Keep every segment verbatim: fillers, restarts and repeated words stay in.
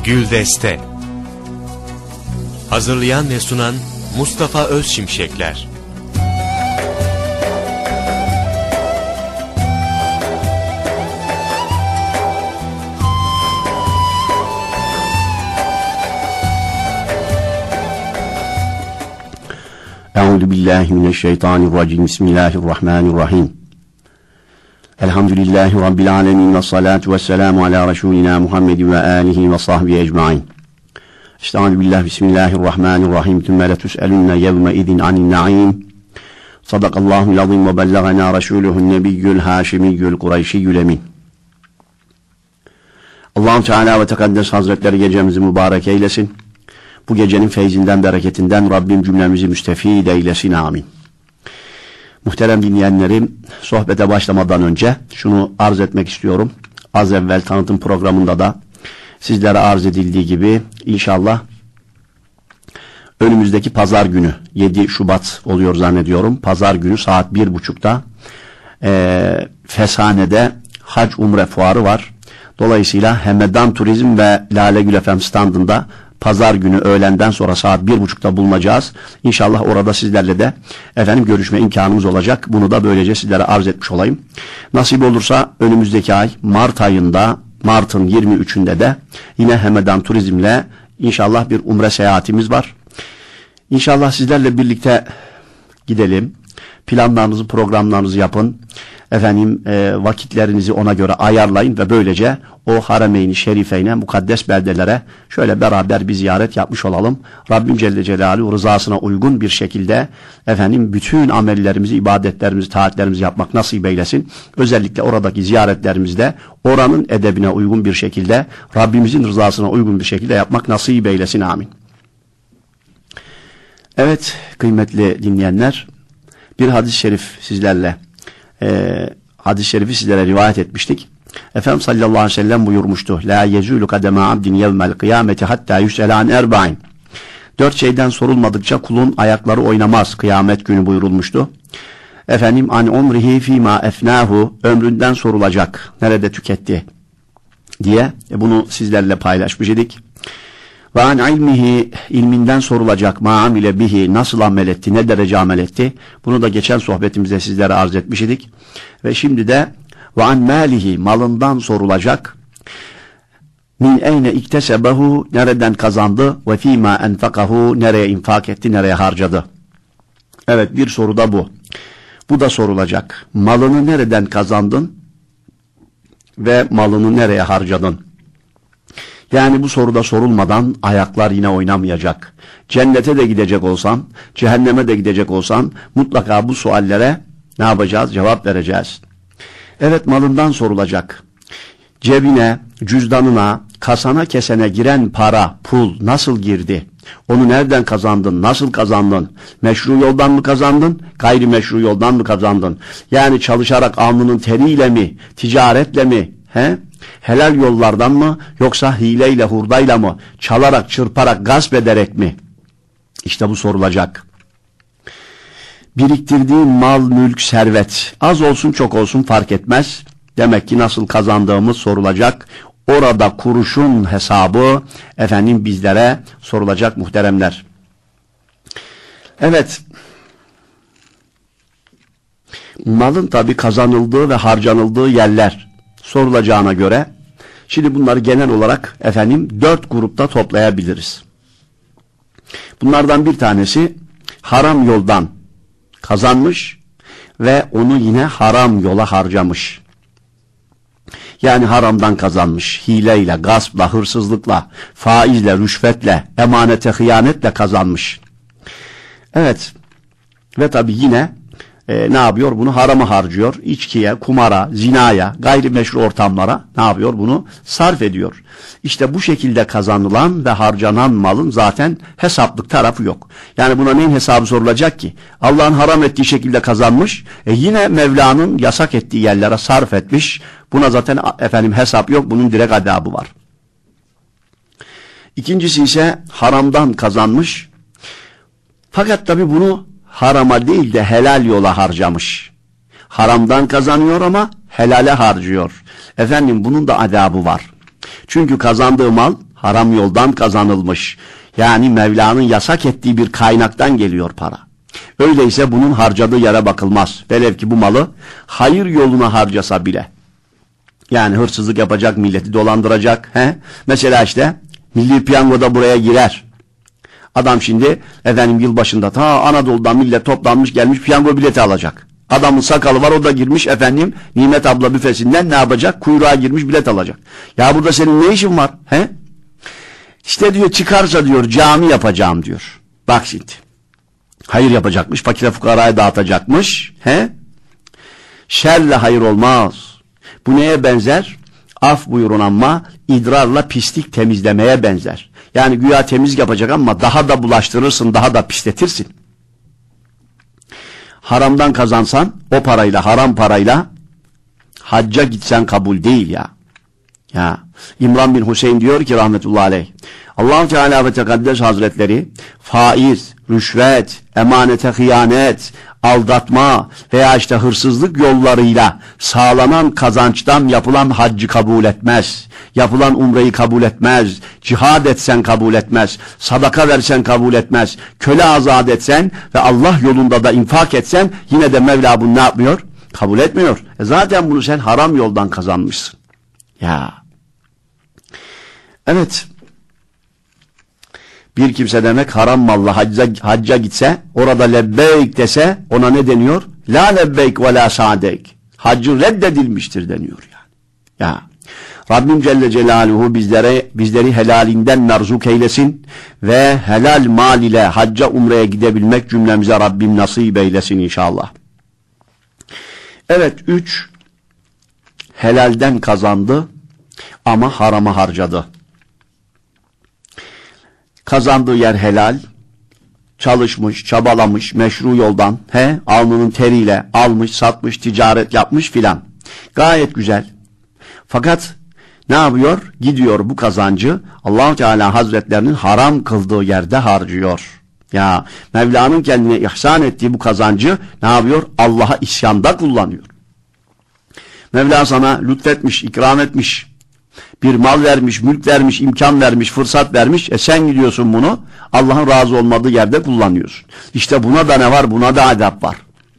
Güldeste. Hazırlayan ve sunan Mustafa Özşimşekler. Euzu billahi mineşşeytanirracim. Bismillahirrahmanirrahim. Elhamdülillahi rabbil alamin ve salatu vesselamu ala resulina Muhammed ve alihi ve sahbihi ecmaîn. Estaizu billah. Bismillahirrahmanirrahim. Tümme letus'elunne yevme idin anin naîm. Sadakallahul azim ve bellagana resuluhu'n nebiyyül haşimiyyül kureyşiyyül emin. Allah-u Teala ve Tekaddes Hazretleri gecemizi mübarek eylesin. Bu gecenin feyzinden, bereketinden Rabbim cümlemizi müstefid eylesin. Amin. Muhterem dinleyenlerim, sohbete başlamadan önce şunu arz etmek istiyorum. Az evvel tanıtım programında da sizlere arz edildiği gibi inşallah önümüzdeki pazar günü, yedi Şubat oluyor zannediyorum. Pazar günü saat bir buçukta e, Feshane'de Hac Umre Fuarı var. Dolayısıyla Hemedan Turizm ve Lale Gül Efem standında pazar günü öğlenden sonra saat bir buçukta bulunacağız. İnşallah orada sizlerle de efendim görüşme imkanımız olacak. Bunu da böylece sizlere arz etmiş olayım. Nasip olursa önümüzdeki ay Mart ayında, Mart'ın yirmi üçünde de yine Hemedan Turizm'le inşallah bir umre seyahatimiz var. İnşallah sizlerle birlikte gidelim. Planlarınızı, programlarınızı yapın. Efendim e, vakitlerinizi ona göre ayarlayın ve böylece o Haremeyn-i Şerifeyne, mukaddes beldelere şöyle beraber bir ziyaret yapmış olalım. Rabbim Celle Celaluhu rızasına uygun bir şekilde efendim bütün amellerimizi, ibadetlerimizi, taatlerimizi yapmak nasip eylesin. Özellikle oradaki ziyaretlerimizde oranın edebine uygun bir şekilde, Rabbimizin rızasına uygun bir şekilde yapmak nasip eylesin. Amin. Evet kıymetli dinleyenler, bir hadis-i şerif sizlerle Ee, hadis-i şerifi sizlere rivayet etmiştik. Efendimiz sallallahu aleyhi ve sellem buyurmuştu. La yezulu kademe abdin yevmel kıyameti hatta yüs'ele an erba'in. Dört şeyden sorulmadıkça kulun ayakları oynamaz kıyamet günü buyurulmuştu. Efendim an umrihi fîmâ efnâhu, ömründen sorulacak. Nerede tüketti diye e, bunu sizlerle paylaşmış idik. Ve an ilmihi, ilminden sorulacak. Ma amile bihi, nasıl amel etti, ne derece amel etti. Bunu da geçen sohbetimizde sizlere arz etmiş idik. Ve şimdi de ve an malihi, malından sorulacak. Min eyne iktesebehu, nereden kazandı. Ve fîmâ enfakahu, nereye infak etti, nereye harcadı. Evet, bir soru da bu. Bu da sorulacak. Malını nereden kazandın ve malını nereye harcadın? Yani bu soruda sorulmadan ayaklar yine oynamayacak. Cennete de gidecek olsan, cehenneme de gidecek olsan mutlaka bu suallere ne yapacağız? Cevap vereceğiz. Evet, malından sorulacak. Cebine, cüzdanına, kasana kesene giren para, pul nasıl girdi? Onu nereden kazandın? Nasıl kazandın? Meşru yoldan mı kazandın? Gayrimeşru yoldan mı kazandın? Yani çalışarak alnının teriyle mi? Ticaretle mi? He? Helal yollardan mı, yoksa hileyle, hurdayla mı, çalarak, çırparak, gasp ederek mi? İşte bu sorulacak. Biriktirdiğin mal, mülk, servet, az olsun çok olsun fark etmez. Demek ki nasıl kazandığımız sorulacak. Orada kuruşun hesabı efendim bizlere sorulacak muhteremler. Evet. Malın tabii kazanıldığı ve harcanıldığı yerler sorulacağına göre şimdi bunları genel olarak efendim dört grupta toplayabiliriz. Bunlardan bir tanesi haram yoldan kazanmış ve onu yine haram yola harcamış. Yani haramdan kazanmış, hileyle, gaspla, hırsızlıkla, faizle, rüşvetle, emanete, hıyanetle kazanmış. Evet ve tabi yine E, ne yapıyor? Bunu harama harcıyor. İçkiye, kumara, zinaya, gayrimeşru ortamlara ne yapıyor? Bunu sarf ediyor. İşte bu şekilde kazanılan ve harcanan malın zaten hesaplık tarafı yok. Yani buna neyin hesabı sorulacak ki? Allah'ın haram ettiği şekilde kazanmış. E yine Mevla'nın yasak ettiği yerlere sarf etmiş. Buna zaten efendim hesap yok. Bunun direkt adabı var. İkincisi ise haramdan kazanmış. Fakat tabi bunu harama değil de helal yola harcamış. Haramdan kazanıyor ama helale harcıyor. Efendim bunun da adabı var. Çünkü kazandığı mal haram yoldan kazanılmış. Yani Mevla'nın yasak ettiği bir kaynaktan geliyor para. Öyleyse bunun harcadığı yere bakılmaz. Velev ki bu malı hayır yoluna harcasa bile. Yani hırsızlık yapacak, milleti dolandıracak. He? Mesela işte Milli Piyango'da buraya girer. Adam şimdi efendim yılbaşında ta Anadolu'dan millet toplanmış gelmiş piyango bileti alacak. Adamın sakalı var, o da girmiş efendim Nimet abla büfesinden ne yapacak? Kuyruğa girmiş bilet alacak. Ya burada senin ne işin var? He? İşte diyor çıkarsa diyor cami yapacağım diyor. Bak şimdi. Hayır yapacakmış, fakire fukaraya dağıtacakmış. He? Şerle hayır olmaz. Bu neye benzer? Af buyurun ama idrarla pislik temizlemeye benzer. Yani güya temiz yapacak ama daha da bulaştırırsın, daha da pisletirsin. Haramdan kazansan o parayla, haram parayla hacca gitsen kabul değil ya. Ya İmran bin Hüseyin diyor ki rahmetullahi aleyh, Allah-u Teala ve Tekaddes Hazretleri faiz, rüşvet, emanete hıyanet, aldatma veya işte hırsızlık yollarıyla sağlanan kazançtan yapılan haccı kabul etmez. Yapılan umreyi kabul etmez. Cihad etsen kabul etmez. Sadaka versen kabul etmez. Köle azat etsen ve Allah yolunda da infak etsen yine de Mevla bunu ne yapmıyor? Kabul etmiyor. E zaten bunu sen haram yoldan kazanmışsın. Ya. Evet. Bir kimse demek haram malla hacca, hacca gitse, orada lebbeyk dese ona ne deniyor? La lebbeyk ve la sa'deyk. Haccı reddedilmiştir deniyor yani. Ya. Rabbim Celle Celaluhu bizlere, bizleri helalinden merzuk eylesin ve helal mal ile hacca umreye gidebilmek cümlemize Rabbim nasip eylesin inşallah. Evet, üç, helalden kazandı ama harama harcadı. Kazandığı yer helal, çalışmış, çabalamış, meşru yoldan, he, alnının teriyle almış, satmış, ticaret yapmış filan. Gayet güzel. Fakat ne yapıyor? Gidiyor bu kazancı Allah-u Teala Hazretlerinin haram kıldığı yerde harcıyor. Ya Mevla'nın kendine ihsan ettiği bu kazancı ne yapıyor? Allah'a isyanda kullanıyor. Mevla sana lütfetmiş, ikram etmiş. Bir mal vermiş, mülk vermiş, imkan vermiş, fırsat vermiş. E sen gidiyorsun bunu Allah'ın razı olmadığı yerde kullanıyorsun. İşte buna da ne var? Buna da adab var.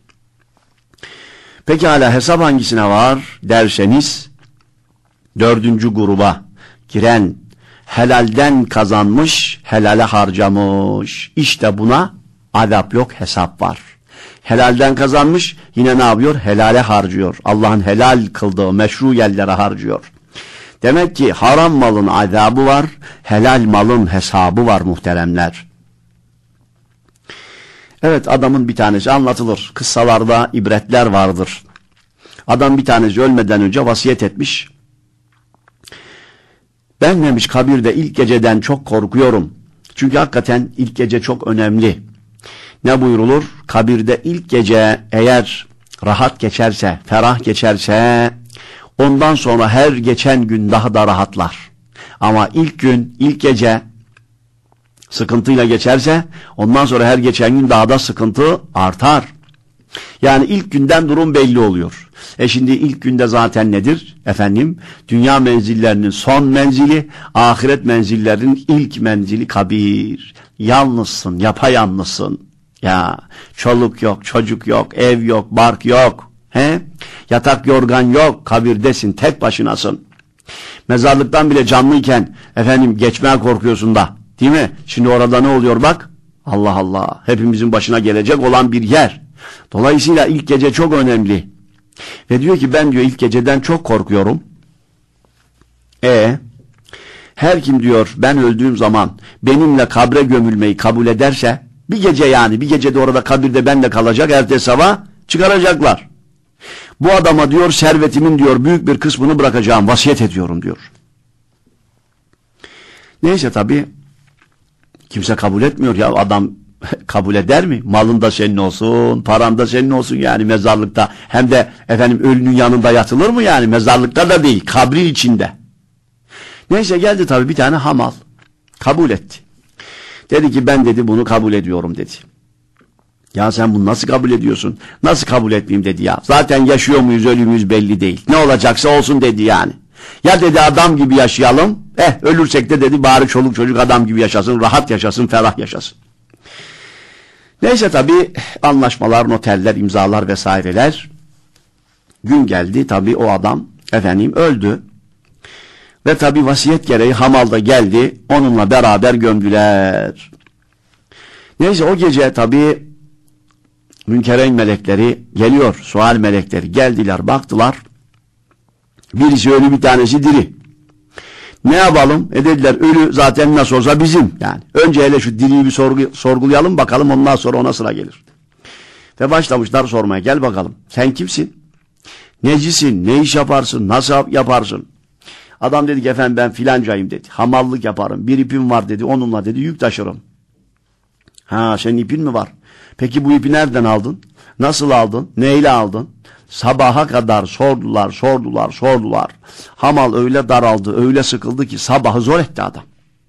Pekala hesap hangisine var derseniz dördüncü gruba giren helalden kazanmış, helale harcamış. İşte buna adab yok, hesap var. Helalden kazanmış, yine ne yapıyor? Helale harcıyor. Allah'ın helal kıldığı meşru yerlere harcıyor. Demek ki haram malın azabı var, helal malın hesabı var muhteremler. Evet, adamın bir tanesi anlatılır. Kıssalarda ibretler vardır. Adam bir tanesi ölmeden önce vasiyet etmiş. Ben demiş kabirde ilk geceden çok korkuyorum. Çünkü hakikaten ilk gece çok önemli. Ne buyurulur? Kabirde ilk gece eğer rahat geçerse, ferah geçerse ondan sonra her geçen gün daha da rahatlar. Ama ilk gün, ilk gece sıkıntıyla geçerse ondan sonra her geçen gün daha da sıkıntı artar. Yani ilk günden durum belli oluyor. E şimdi ilk günde zaten nedir? Efendim, dünya menzillerinin son menzili, ahiret menzillerinin ilk menzili kabir. Yalnızsın, yapayalnızsın. Ya, çoluk yok, çocuk yok, ev yok, bark yok. He? Yatak yorgan yok, kabirdesin, tek başınasın. Mezarlıktan bile canlıyken efendim geçmeye korkuyorsun da, değil mi? Şimdi orada ne oluyor bak? Allah Allah, hepimizin başına gelecek olan bir yer. Dolayısıyla ilk gece çok önemli. Ve diyor ki ben diyor ilk geceden çok korkuyorum. E her kim diyor ben öldüğüm zaman benimle kabre gömülmeyi kabul ederse, bir gece yani bir gecede orada kabirde benle kalacak, ertesi sabah çıkaracaklar. Bu adama diyor servetimin diyor büyük bir kısmını bırakacağım, vasiyet ediyorum diyor. Neyse tabii kimse kabul etmiyor ya, adam kabul eder mi? Malın da senin olsun, paran da senin olsun yani mezarlıkta. Hem de efendim ölünün yanında yatılır mı yani? Mezarlıkta da değil, kabrin içinde. Neyse geldi tabii bir tane hamal. Kabul etti. Dedi ki ben dedi bunu kabul ediyorum dedi. Ya sen bunu nasıl kabul ediyorsun? Nasıl kabul etmeyeyim dedi ya. Zaten yaşıyor muyuz ölü müyüz belli değil. Ne olacaksa olsun dedi yani. Ya dedi adam gibi yaşayalım. Eh ölürsek de dedi bari çoluk çocuk adam gibi yaşasın. Rahat yaşasın, ferah yaşasın. Neyse tabii anlaşmalar, noterler, imzalar vesaireler. Gün geldi tabii o adam efendim öldü. Ve tabii vasiyet gereği hamal da geldi. Onunla beraber gömdüler. Neyse o gece tabii Münkereyn melekleri geliyor. Sual melekleri geldiler, baktılar. Birisi ölü, bir tanesi diri. Ne yapalım? E dediler ölü zaten nasıl olsa bizim. Yani önce hele şu diriyi bir sorgu, sorgulayalım bakalım, ondan sonra ona sıra gelir. Ve başlamışlar sormaya. Gel bakalım. Sen kimsin? Necisin? Ne iş yaparsın? Nasıl yaparsın? Adam dedi ki efendim ben filancayım dedi. Hamallık yaparım. Bir ipim var dedi. Onunla dedi yük taşırım. Ha senin ipin mi var? Peki bu ipi nereden aldın? Nasıl aldın? Neyle aldın? Sabaha kadar sordular, sordular, sordular. Hamal öyle daraldı, öyle sıkıldı ki sabahı zor etti adam.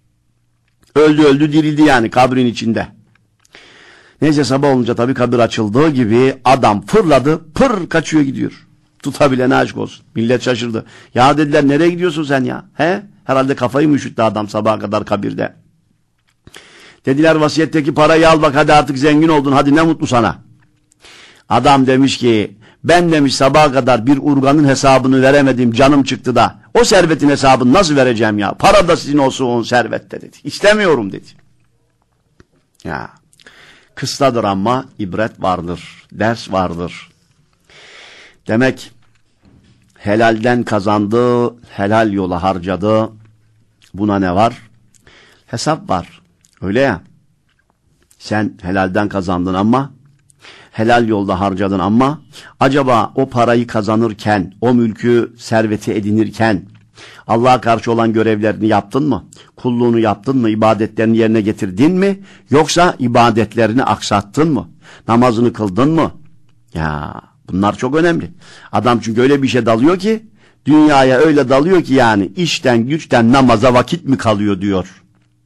Öldü öldü dirildi yani kabrin içinde. Neyse sabah olunca tabii kabir açıldığı gibi adam fırladı, pır kaçıyor gidiyor. Tutabilene aşk olsun. Millet şaşırdı. Ya dediler nereye gidiyorsun sen ya? He? Herhalde kafayı mı üşüttü adam sabaha kadar kabirde. Dediler vasiyetteki parayı al bak hadi artık zengin oldun, hadi ne mutlu sana. Adam demiş ki ben demiş sabaha kadar bir urganın hesabını veremedim, canım çıktı da o servetin hesabını nasıl vereceğim ya? Para da sizin olsun o servette dedi. İstemiyorum dedi. Ya kısadır ama ibret vardır, ders vardır. Demek helalden kazandı, helal yola harcadı. Buna ne var? Hesap var. Öyle ya. Sen helalden kazandın ama helal yolda harcadın ama acaba o parayı kazanırken, o mülkü, serveti edinirken Allah'a karşı olan görevlerini yaptın mı? Kulluğunu yaptın mı? İbadetlerini yerine getirdin mi? Yoksa ibadetlerini aksattın mı? Namazını kıldın mı? Ya bunlar çok önemli. Adam çünkü öyle bir şey dalıyor ki, dünyaya öyle dalıyor ki yani işten güçten namaza vakit mi kalıyor diyor.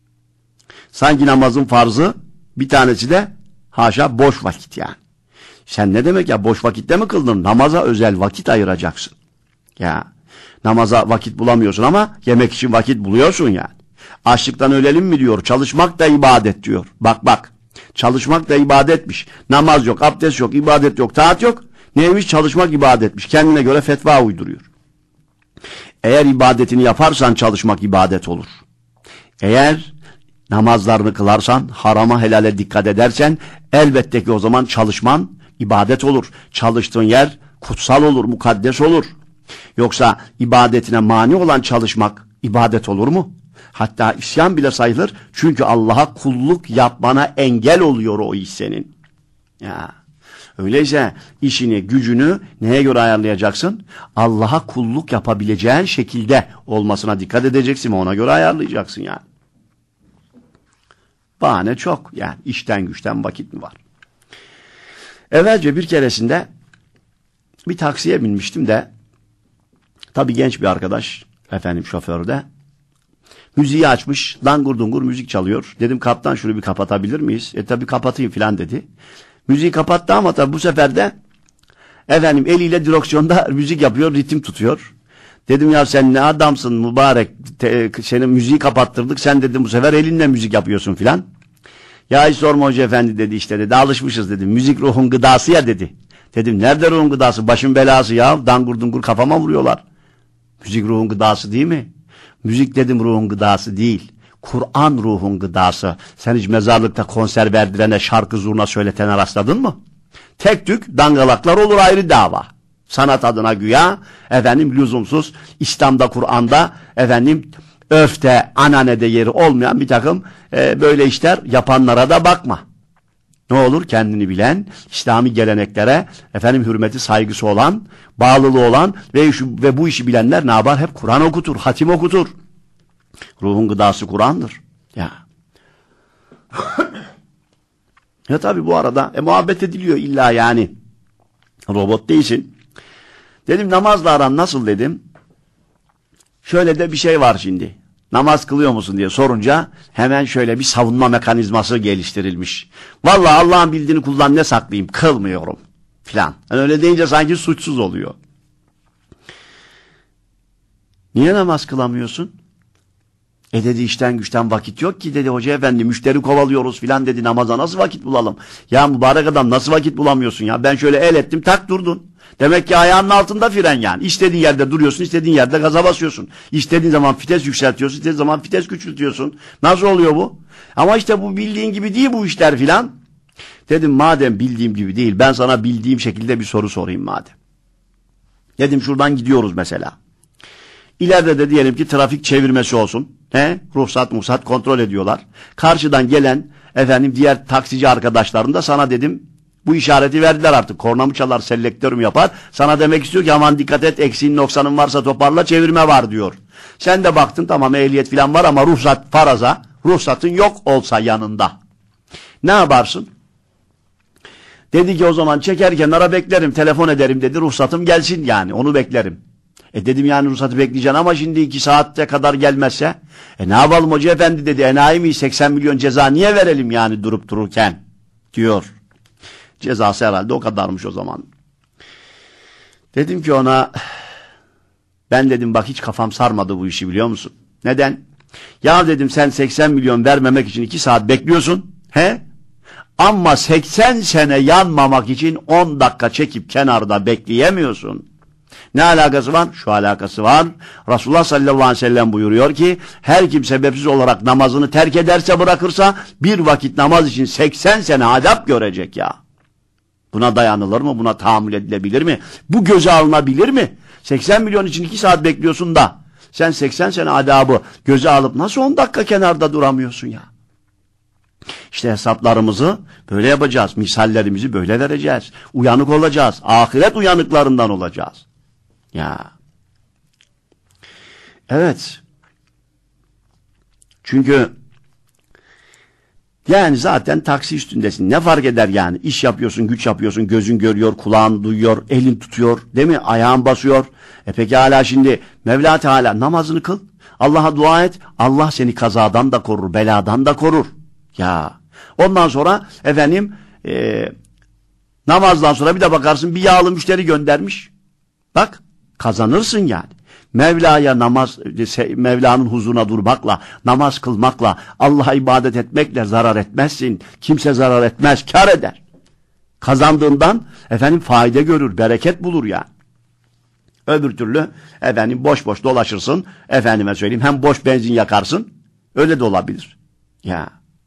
Sanki namazın farzı, bir tanesi de haşa boş vakit yani. Sen ne demek ya, boş vakitte mi kıldın? Namaza özel vakit ayıracaksın. Ya namaza vakit bulamıyorsun ama yemek için vakit buluyorsun yani. Açlıktan ölelim mi diyor. Çalışmak da ibadet diyor. Bak bak. Çalışmak da ibadetmiş. Namaz yok, abdest yok, ibadet yok, taat yok. Neymiş? Çalışmak ibadetmiş. Kendine göre fetva uyduruyor. Eğer ibadetini yaparsan çalışmak ibadet olur. Eğer namazlarını kılarsan, harama helale dikkat edersen elbette ki o zaman çalışman ibadet olur. Çalıştığın yer kutsal olur, mukaddes olur. Yoksa ibadetine mani olan çalışmak ibadet olur mu? Hatta isyan bile sayılır. Çünkü Allah'a kulluk yapmana engel oluyor o iş senin. Ya. Öyleyse işini, gücünü neye göre ayarlayacaksın? Allah'a kulluk yapabileceğin şekilde olmasına dikkat edeceksin. Ona göre ayarlayacaksın yani. Bahane çok. Yani işten güçten vakit mi var? Evvelce bir keresinde bir taksiye binmiştim de tabii genç bir arkadaş efendim şoförde müziği açmış, dangur dungur müzik çalıyor. Dedim kaptan şunu bir kapatabilir miyiz? E tabii kapatayım filan dedi. Müziği kapattı ama tabii bu sefer de efendim eliyle direksiyonda müzik yapıyor, ritim tutuyor. Dedim ya sen ne adamsın mübarek, te, senin müziği kapattırdık, sen dedim bu sefer elinle müzik yapıyorsun filan. Ya hiç sorma hoca efendi dedi, işte dedi, alışmışız dedi, müzik ruhun gıdası ya dedi. Dedim nerede ruhun gıdası, başın belası ya, dangur dungur kafama vuruyorlar. Müzik ruhun gıdası değil mi? Müzik dedim ruhun gıdası değil, Kur'an ruhun gıdası. Sen hiç mezarlıkta konser verdirene, şarkı zurna söyletene rastladın mı? Tek tük dangalaklar olur, ayrı dava. Sanat adına güya efendim lüzumsuz, İslam'da, Kur'an'da efendim öfte, ananede yeri olmayan bir takım e, böyle işler yapanlara da bakma. Ne olur kendini bilen, İslami geleneklere efendim hürmeti, saygısı olan, bağlılığı olan ve, şu, ve bu işi bilenler ne yapar? Hep Kur'an okutur, hatim okutur. Ruhun gıdası Kur'an'dır. Ya. Ya tabii bu arada e, muhabbet ediliyor illa yani. Robot değilsin. Dedim namazla aran nasıl dedim. Şöyle de bir şey var şimdi. Namaz kılıyor musun diye sorunca hemen şöyle bir savunma mekanizması geliştirilmiş. Vallahi Allah'ın bildiğini kullan, ne saklayayım, kılmıyorum filan. Yani öyle deyince sanki suçsuz oluyor. Niye namaz kılamıyorsun? E dedi işten güçten vakit yok ki dedi hoca efendi, müşteri kovalıyoruz filan dedi, namaza nasıl vakit bulalım? Ya mübarek adam, nasıl vakit bulamıyorsun ya? Ben şöyle el ettim, tak durdun. Demek ki ayağının altında fren yani. İstediğin yerde duruyorsun, istediğin yerde gaza basıyorsun. İstediğin zaman vites yükseltiyorsun, istediğin zaman vites küçültüyorsun. Nasıl oluyor bu? Ama işte bu bildiğin gibi değil bu işler filan. Dedim madem bildiğim gibi değil, ben sana bildiğim şekilde bir soru sorayım madem. Dedim şuradan gidiyoruz mesela. İleride de diyelim ki trafik çevirmesi olsun. He? Ruhsat muhsat kontrol ediyorlar. Karşıdan gelen efendim diğer taksici arkadaşlarım da sana dedim bu işareti verdiler artık. Korna mı çalar, selektör mü yapar? Sana demek istiyor ki aman dikkat et, eksiğin noksanın varsa toparla, çevirme var diyor. Sen de baktın tamam ehliyet falan var ama ruhsat faraza, ruhsatın yok olsa yanında. Ne yaparsın? Dedi ki o zaman çeker kenara beklerim, telefon ederim dedi, ruhsatım gelsin yani, onu beklerim. E dedim yani ruhsatı bekleyeceksin ama şimdi iki saatte kadar gelmezse e ne yapalım hoca efendi dedi, enayi miyiz, seksen milyon ceza niye verelim yani durup dururken diyor. Cezası herhalde o kadarmış o zaman. Dedim ki ona ben dedim bak hiç kafam sarmadı bu işi biliyor musun? Neden? Ya dedim sen seksen milyon vermemek için iki saat bekliyorsun. He? Ama seksen sene yanmamak için on dakika çekip kenarda bekleyemiyorsun. Ne alakası var? Şu alakası var. Resulullah sallallahu aleyhi ve sellem buyuruyor ki her kim sebepsiz olarak namazını terk ederse, bırakırsa bir vakit namaz için seksen sene azap görecek ya. Buna dayanılır mı? Buna tahammül edilebilir mi? Bu göze alınabilir mi? seksen milyon için iki saat bekliyorsun da sen seksen sene azabı göze alıp nasıl on dakika kenarda duramıyorsun ya? İşte hesaplarımızı böyle yapacağız. Misallerimizi böyle vereceğiz. Uyanık olacağız. Ahiret uyanıklarından olacağız. Ya. Evet. Çünkü yani zaten taksi üstündesin. Ne fark eder yani? İş yapıyorsun, güç yapıyorsun, gözün görüyor, kulağın duyuyor, elin tutuyor, değil mi? Ayağın basıyor. E peki hala şimdi Mevla Teala namazını kıl. Allah'a dua et. Allah seni kazadan da korur, beladan da korur. Ya. Ondan sonra efendim e, namazdan sonra bir de bakarsın bir yağlı müşteri göndermiş. Bak kazanırsın yani. Mevla'ya namaz, Mevla'nın huzuruna durmakla, namaz kılmakla, Allah'a ibadet etmekle zarar etmezsin. Kimse zarar etmez, kar eder. Kazandığından efendim fayda görür, bereket bulur yani. Öbür türlü efendim boş boş dolaşırsın, efendime söyleyeyim hem boş benzin yakarsın, öyle de olabilir. Ya.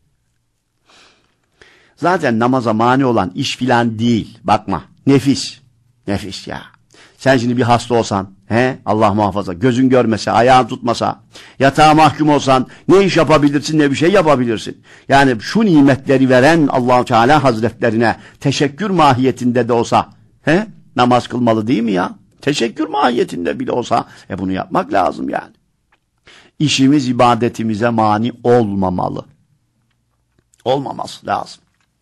Zaten namaza mani olan iş filan değil, bakma, nefis, nefis ya. Sen şimdi bir hasta olsan, he, Allah muhafaza, gözün görmese, ayağın tutmasa, yatağa mahkum olsan ne iş yapabilirsin ne bir şey yapabilirsin. Yani şu nimetleri veren Allah-u Teala Hazretlerine teşekkür mahiyetinde de olsa, he, namaz kılmalı değil mi ya? Teşekkür mahiyetinde bile olsa, e bunu yapmak lazım yani. İşimiz ibadetimize mani olmamalı. Olmaması lazım.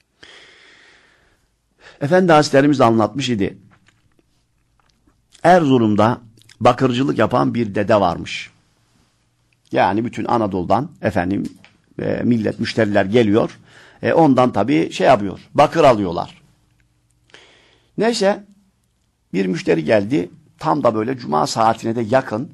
Efendi Hazretlerimiz anlatmış idi. Erzurum'da bakırcılık yapan bir dede varmış. Yani bütün Anadolu'dan efendim e, millet, müşteriler geliyor. E, ondan tabii şey yapıyor, bakır alıyorlar. Neyse bir müşteri geldi. Tam da böyle cuma saatine de yakın.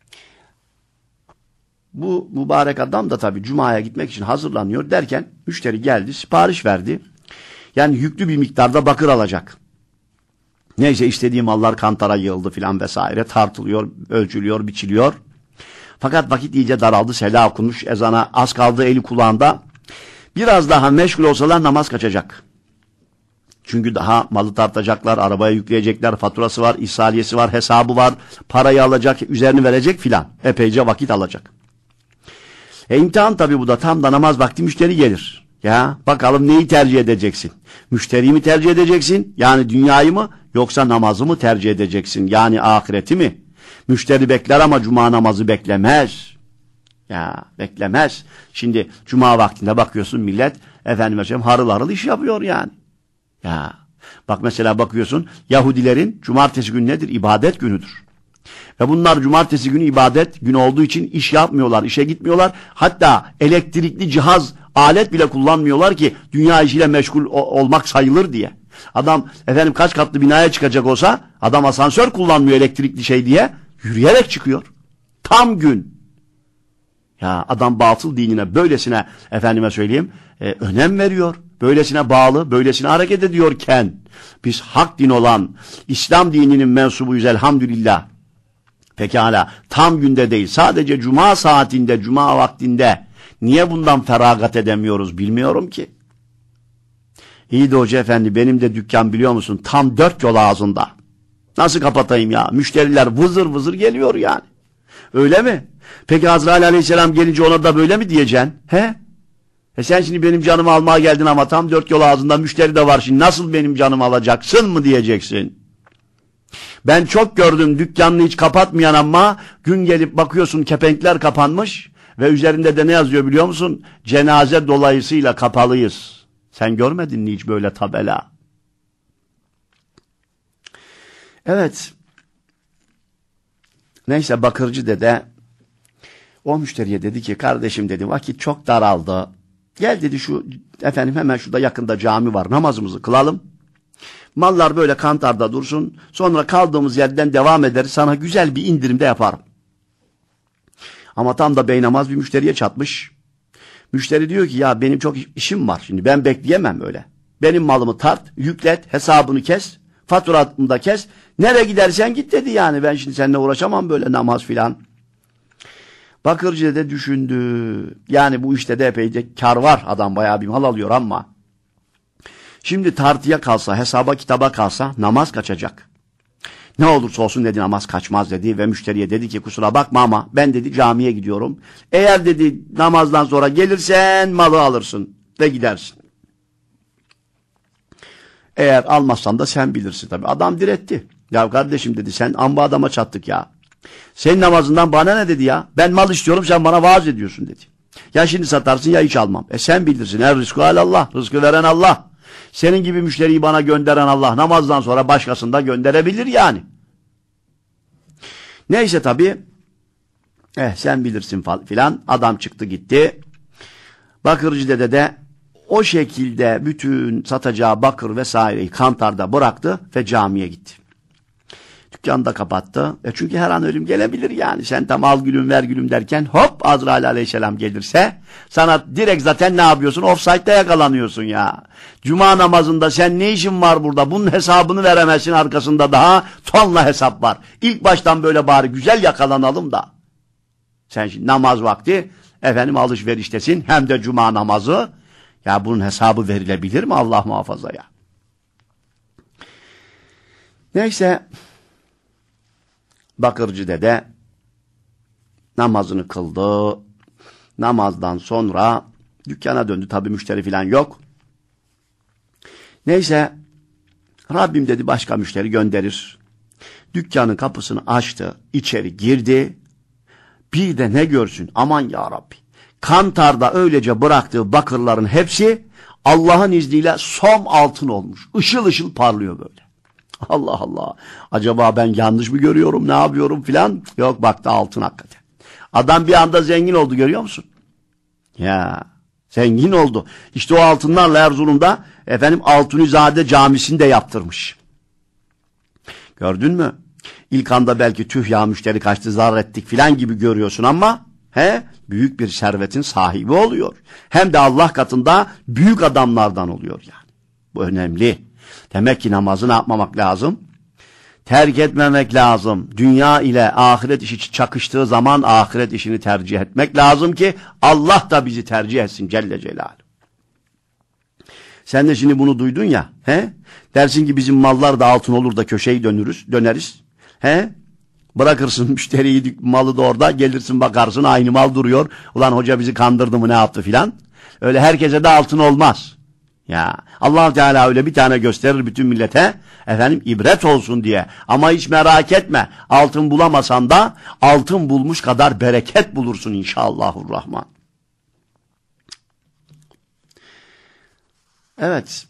Bu mübarek adam da tabii cumaya gitmek için hazırlanıyor derken müşteri geldi, sipariş verdi. Yani yüklü bir miktarda bakır alacak. Neyse istediği mallar kantara yığıldı filan vesaire, tartılıyor, ölçülüyor, biçiliyor. Fakat vakit iyice daraldı, sela okunmuş, ezana az kaldı, eli kulağında. Biraz daha meşgul olsalar namaz kaçacak. Çünkü daha malı tartacaklar, arabaya yükleyecekler, faturası var, isaliyesi var, hesabı var, parayı alacak, üzerini verecek filan. Epeyce vakit alacak. E imtihan tabii bu da, tam da namaz vakti müşteri gelir. Ya bakalım neyi tercih edeceksin? Müşteriyi mi tercih edeceksin? Yani dünyayı mı? Yoksa namazı mı tercih edeceksin? Yani ahireti mi? Müşteri bekler ama cuma namazı beklemez. Ya beklemez. Şimdi cuma vaktinde bakıyorsun millet efendim mesela harıl harıl iş yapıyor yani. Ya bak mesela bakıyorsun Yahudilerin cumartesi günü nedir? İbadet günüdür. Ve bunlar cumartesi günü ibadet günü olduğu için iş yapmıyorlar, işe gitmiyorlar. Hatta elektrikli cihaz, alet bile kullanmıyorlar ki dünya işiyle meşgul olmak sayılır diye. Adam efendim kaç katlı binaya çıkacak olsa adam asansör kullanmıyor elektrikli şey diye, yürüyerek çıkıyor. Tam gün. Ya adam batıl dinine böylesine efendime söyleyeyim e, önem veriyor. Böylesine bağlı, böylesine hareket ediyorken biz hak din olan İslam dininin mensubuyuz elhamdülillah. Pekala tam günde değil sadece cuma saatinde, cuma vaktinde niye bundan feragat edemiyoruz bilmiyorum ki. İyi de hoca efendi benim de dükkan biliyor musun tam dört yol ağzında. Nasıl kapatayım ya? Müşteriler vızır vızır geliyor yani. Öyle mi? Peki Azrail aleyhisselam gelince ona da böyle mi diyeceksin? He? E sen şimdi benim canımı almaya geldin ama tam dört yol ağzında müşteri de var şimdi nasıl benim canımı alacaksın mı diyeceksin. Ben çok gördüm dükkanını hiç kapatmayan ama gün gelip bakıyorsun kepenkler kapanmış ve üzerinde de ne yazıyor biliyor musun? Cenaze dolayısıyla kapalıyız. Sen görmedin mi hiç böyle tabela? Evet. Neyse bakırcı dede o müşteriye dedi ki kardeşim dedi vakit çok daraldı. Gel dedi şu efendim hemen şurada yakında cami var namazımızı kılalım. Mallar böyle kantarda dursun. Sonra kaldığımız yerden devam ederiz. Sana güzel bir indirimde yaparım. Ama tam da beynamaz bir müşteriye çatmış. Müşteri diyor ki ya benim çok işim var. Şimdi ben bekleyemem öyle. Benim malımı tart, yüklet, hesabını kes, faturamı da kes. Nereye gidersen git dedi yani. Ben şimdi seninle uğraşamam böyle namaz filan. Bakırcı da düşündü. Yani bu işte de epeyce kar var. Adam bayağı bir mal alıyor ama. Şimdi tartıya kalsa, hesaba kitaba kalsa namaz kaçacak. Ne olursa olsun dedi namaz kaçmaz dedi ve müşteriye dedi ki kusura bakma ama ben dedi camiye gidiyorum. Eğer dedi namazdan sonra gelirsen malı alırsın ve gidersin. Eğer almazsan da sen bilirsin tabii. Adam diretti. Ya kardeşim dedi sen amba adama çattık ya. Senin namazından bana ne dedi ya? Ben mal istiyorum sen bana vaaz ediyorsun dedi. Ya şimdi satarsın ya hiç almam. E sen bilirsin. Her rızkı alallah. Rızkı veren Allah. Senin gibi müşteriyi bana gönderen Allah namazdan sonra başkasını da gönderebilir yani. Neyse tabii. Eh sen bilirsin filan. Adam çıktı gitti. Bakırcı dede de o şekilde bütün satacağı bakır vesaireyi kantarda bıraktı ve camiye gitti. Dükkanı da kapattı. E çünkü her an ölüm gelebilir yani. Sen tam al gülüm ver gülüm derken hop Azrail aleyhisselam gelirse sana direkt zaten ne yapıyorsun? Offside'da yakalanıyorsun ya. Cuma namazında sen ne işin var burada? Bunun hesabını veremezsin arkasında daha tonla hesap var. İlk baştan böyle bari güzel yakalanalım da. Sen şimdi namaz vakti efendim alışveriştesin hem de cuma namazı. Ya bunun hesabı verilebilir mi Allah muhafaza ya? Neyse bakırcı dede namazını kıldı. Namazdan sonra dükkana döndü. Tabii müşteri falan yok. Neyse Rabbim dedi başka müşteri gönderir. Dükkanın kapısını açtı. İçeri girdi. Bir de ne görsün? Aman ya Rabbi. Kantarda öylece bıraktığı bakırların hepsi Allah'ın izniyle som altın olmuş. Işıl ışıl parlıyor böyle. Allah Allah. Acaba ben yanlış mı görüyorum, ne yapıyorum filan? Yok baktı altın hakikaten. Adam bir anda zengin oldu görüyor musun? Ya zengin oldu. İşte o altınlarla Erzurum'da efendim Altunizade Camisi'ni de yaptırmış. Gördün mü? İlk anda belki tüh ya müşteri kaçtı zarar ettik filan gibi görüyorsun ama he büyük bir servetin sahibi oluyor. Hem de Allah katında büyük adamlardan oluyor yani. Bu önemli. Demek ki namazı ne yapmamak lazım? Terk etmemek lazım. Dünya ile ahiret işi çakıştığı zaman ahiret işini tercih etmek lazım ki Allah da bizi tercih etsin Celle Celaluhu. Sen de şimdi bunu duydun ya, he? Dersin ki bizim mallar da altın olur da köşeyi dönürüz, döneriz. He? Bırakırsın müşteriyi, malı da orada, gelirsin bakarsın aynı mal duruyor. Ulan hoca bizi kandırdı mı ne yaptı filan. Öyle herkese de altın olmaz. Ya Allah Teala öyle bir tane gösterir bütün millete efendim ibret olsun diye. Ama hiç merak etme. Altın bulamasan da altın bulmuş kadar bereket bulursun inşallahurrahman. Evet.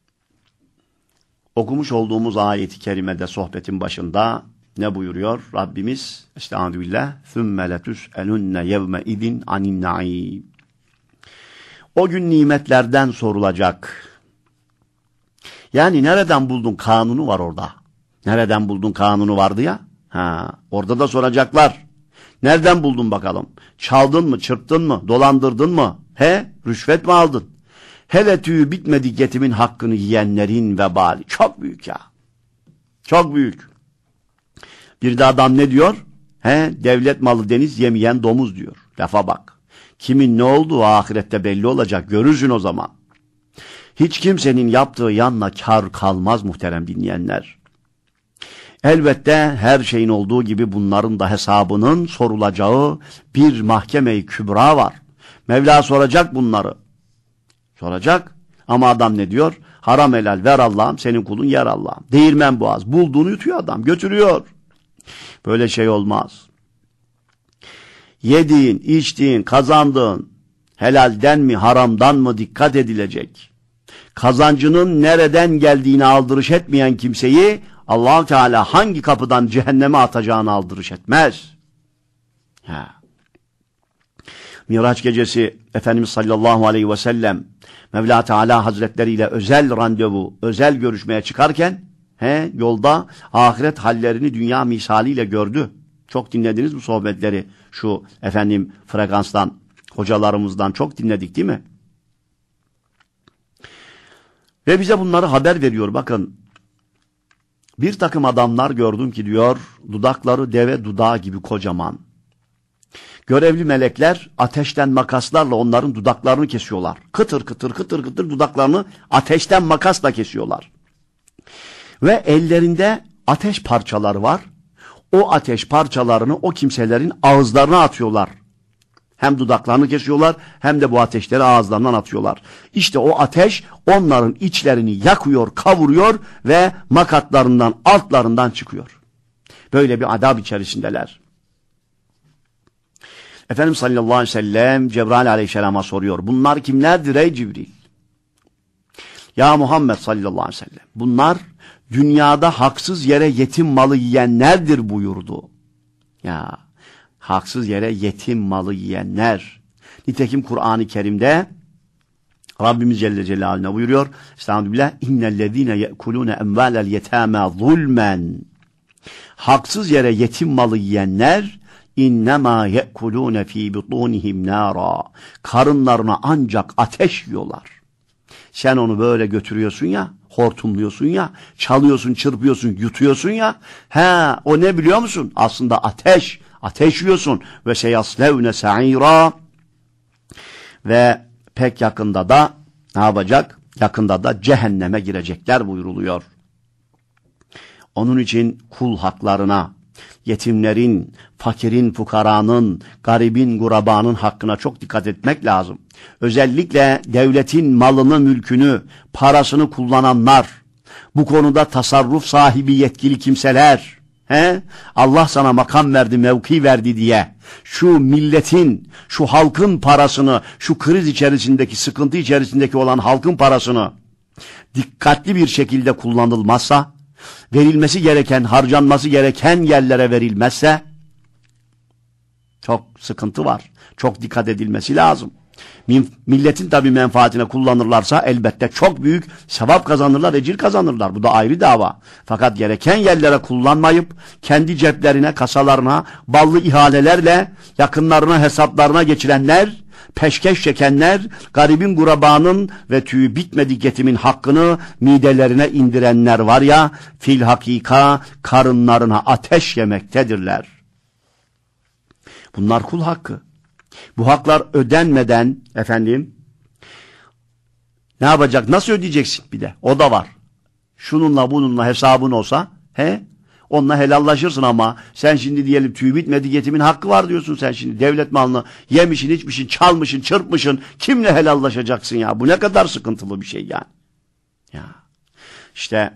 Okumuş olduğumuz ayet-i kerimede sohbetin başında ne buyuruyor Rabbimiz? Estağfirullah. Thumma letus'elunne yevme idin anin naim. O gün nimetlerden sorulacak. Yani nereden buldun kanunu var orada. Nereden buldun kanunu vardı ya? Ha, orada da soracaklar. Nereden buldun bakalım? Çaldın mı, çırptın mı, dolandırdın mı? He? Rüşvet mi aldın? Hele tüyü bitmedik yetimin hakkını yiyenlerin vebali çok büyük ya. Çok büyük. Bir de adam ne diyor? He? Devlet malı deniz yemeyen domuz diyor. Lafa bak. Kimin ne olduğu ahirette belli olacak. Görürsün o zaman. Hiç kimsenin yaptığı yanına kar kalmaz muhterem dinleyenler. Elbette her şeyin olduğu gibi bunların da hesabının sorulacağı bir mahkeme-i kübra var. Mevla soracak bunları. Soracak. Ama adam ne diyor? Haram helal ver Allah'ım, senin kulun yer Allah'ım. Değirmen boğaz. Bulduğunu yutuyor adam. Götürüyor. Böyle şey olmaz. Yediğin, içtiğin, kazandığın helalden mi, haramdan mı dikkat edilecek. Kazancının nereden geldiğini aldırış etmeyen kimseyi Allah Teala hangi kapıdan cehenneme atacağını aldırış etmez. Ha. Miraç gecesi Efendimiz sallallahu aleyhi ve sellem Mevla Teala Hazretleri ile özel randevu, özel görüşmeye çıkarken he, yolda ahiret hallerini dünya misaliyle gördü. Çok dinlediniz bu sohbetleri. Şu efendim frekanstan, hocalarımızdan çok dinledik değil mi? Ve bize bunları haber veriyor. Bakın, bir takım adamlar gördüm ki diyor, dudakları deve dudağı gibi kocaman. Görevli melekler ateşten makaslarla onların dudaklarını kesiyorlar. Kıtır kıtır kıtır kıtır dudaklarını ateşten makasla kesiyorlar. Ve ellerinde ateş parçaları var. O ateş parçalarını o kimselerin ağızlarına atıyorlar. Hem dudaklarını kesiyorlar hem de bu ateşleri ağızlarından atıyorlar. İşte o ateş onların içlerini yakıyor, kavuruyor ve makatlarından, altlarından çıkıyor. Böyle bir adab içerisindeler. Efendimiz sallallahu aleyhi ve sellem Cebrail aleyhisselama soruyor. Bunlar kimlerdir ey Cibril? Ya Muhammed sallallahu aleyhi ve sellem. Bunlar dünyada haksız yere yetim malı yiyenlerdir buyurdu. Ya haksız yere yetim malı yiyenler. Nitekim Kur'an-ı Kerim'de Rabbimiz Celle Celaluhu'na buyuruyor. Estağfirullah. İnnellezîne ye'kulûne emvâlel yetâmâ zulmen. Haksız yere yetim malı yiyenler İnnemâ ye'kulûne fî butûnihim nârâ. Karınlarına ancak ateş yiyorlar. Sen onu böyle götürüyorsun ya, hortumluyorsun ya, çalıyorsun, çırpıyorsun, yutuyorsun ya. He, o ne biliyor musun? Aslında ateş. Ateş yiyorsun. Ve seyaslevne sa'ira. Ve pek yakında da ne yapacak? Yakında da cehenneme girecekler buyuruluyor. Onun için kul haklarına, yetimlerin, fakirin, fukaranın, garibin, gurabanın hakkına çok dikkat etmek lazım. Özellikle devletin malını, mülkünü, parasını kullananlar, bu konuda tasarruf sahibi yetkili kimseler, he? Allah sana makam verdi, mevki verdi diye şu milletin, şu halkın parasını, şu kriz içerisindeki, sıkıntı içerisindeki olan halkın parasını dikkatli bir şekilde kullanılmazsa, verilmesi gereken, harcanması gereken yerlere verilmezse çok sıkıntı var. Çok dikkat edilmesi lazım. Milletin tabii menfaatine kullanırlarsa elbette çok büyük sevap kazanırlar, ecir kazanırlar. Bu da ayrı dava. Fakat gereken yerlere kullanmayıp kendi ceplerine, kasalarına, ballı ihalelerle yakınlarına, hesaplarına geçirenler, peşkeş çekenler, garibin, gurabanın ve tüyü bitmedik yetimin hakkını midelerine indirenler var ya, fil hakika karınlarına ateş yemektedirler. Bunlar kul hakkı. Bu haklar ödenmeden efendim ne yapacak? Nasıl ödeyeceksin bir de? O da var. Şununla bununla hesabın olsa he? Onunla helallaşırsın ama sen şimdi diyelim tüy bitmedi yetimin hakkı var diyorsun sen şimdi. Devlet malını yemişin, içmişin, çalmışın, çırpmışın. Kimle helallaşacaksın ya? Bu ne kadar sıkıntılı bir şey yani. Ya. İşte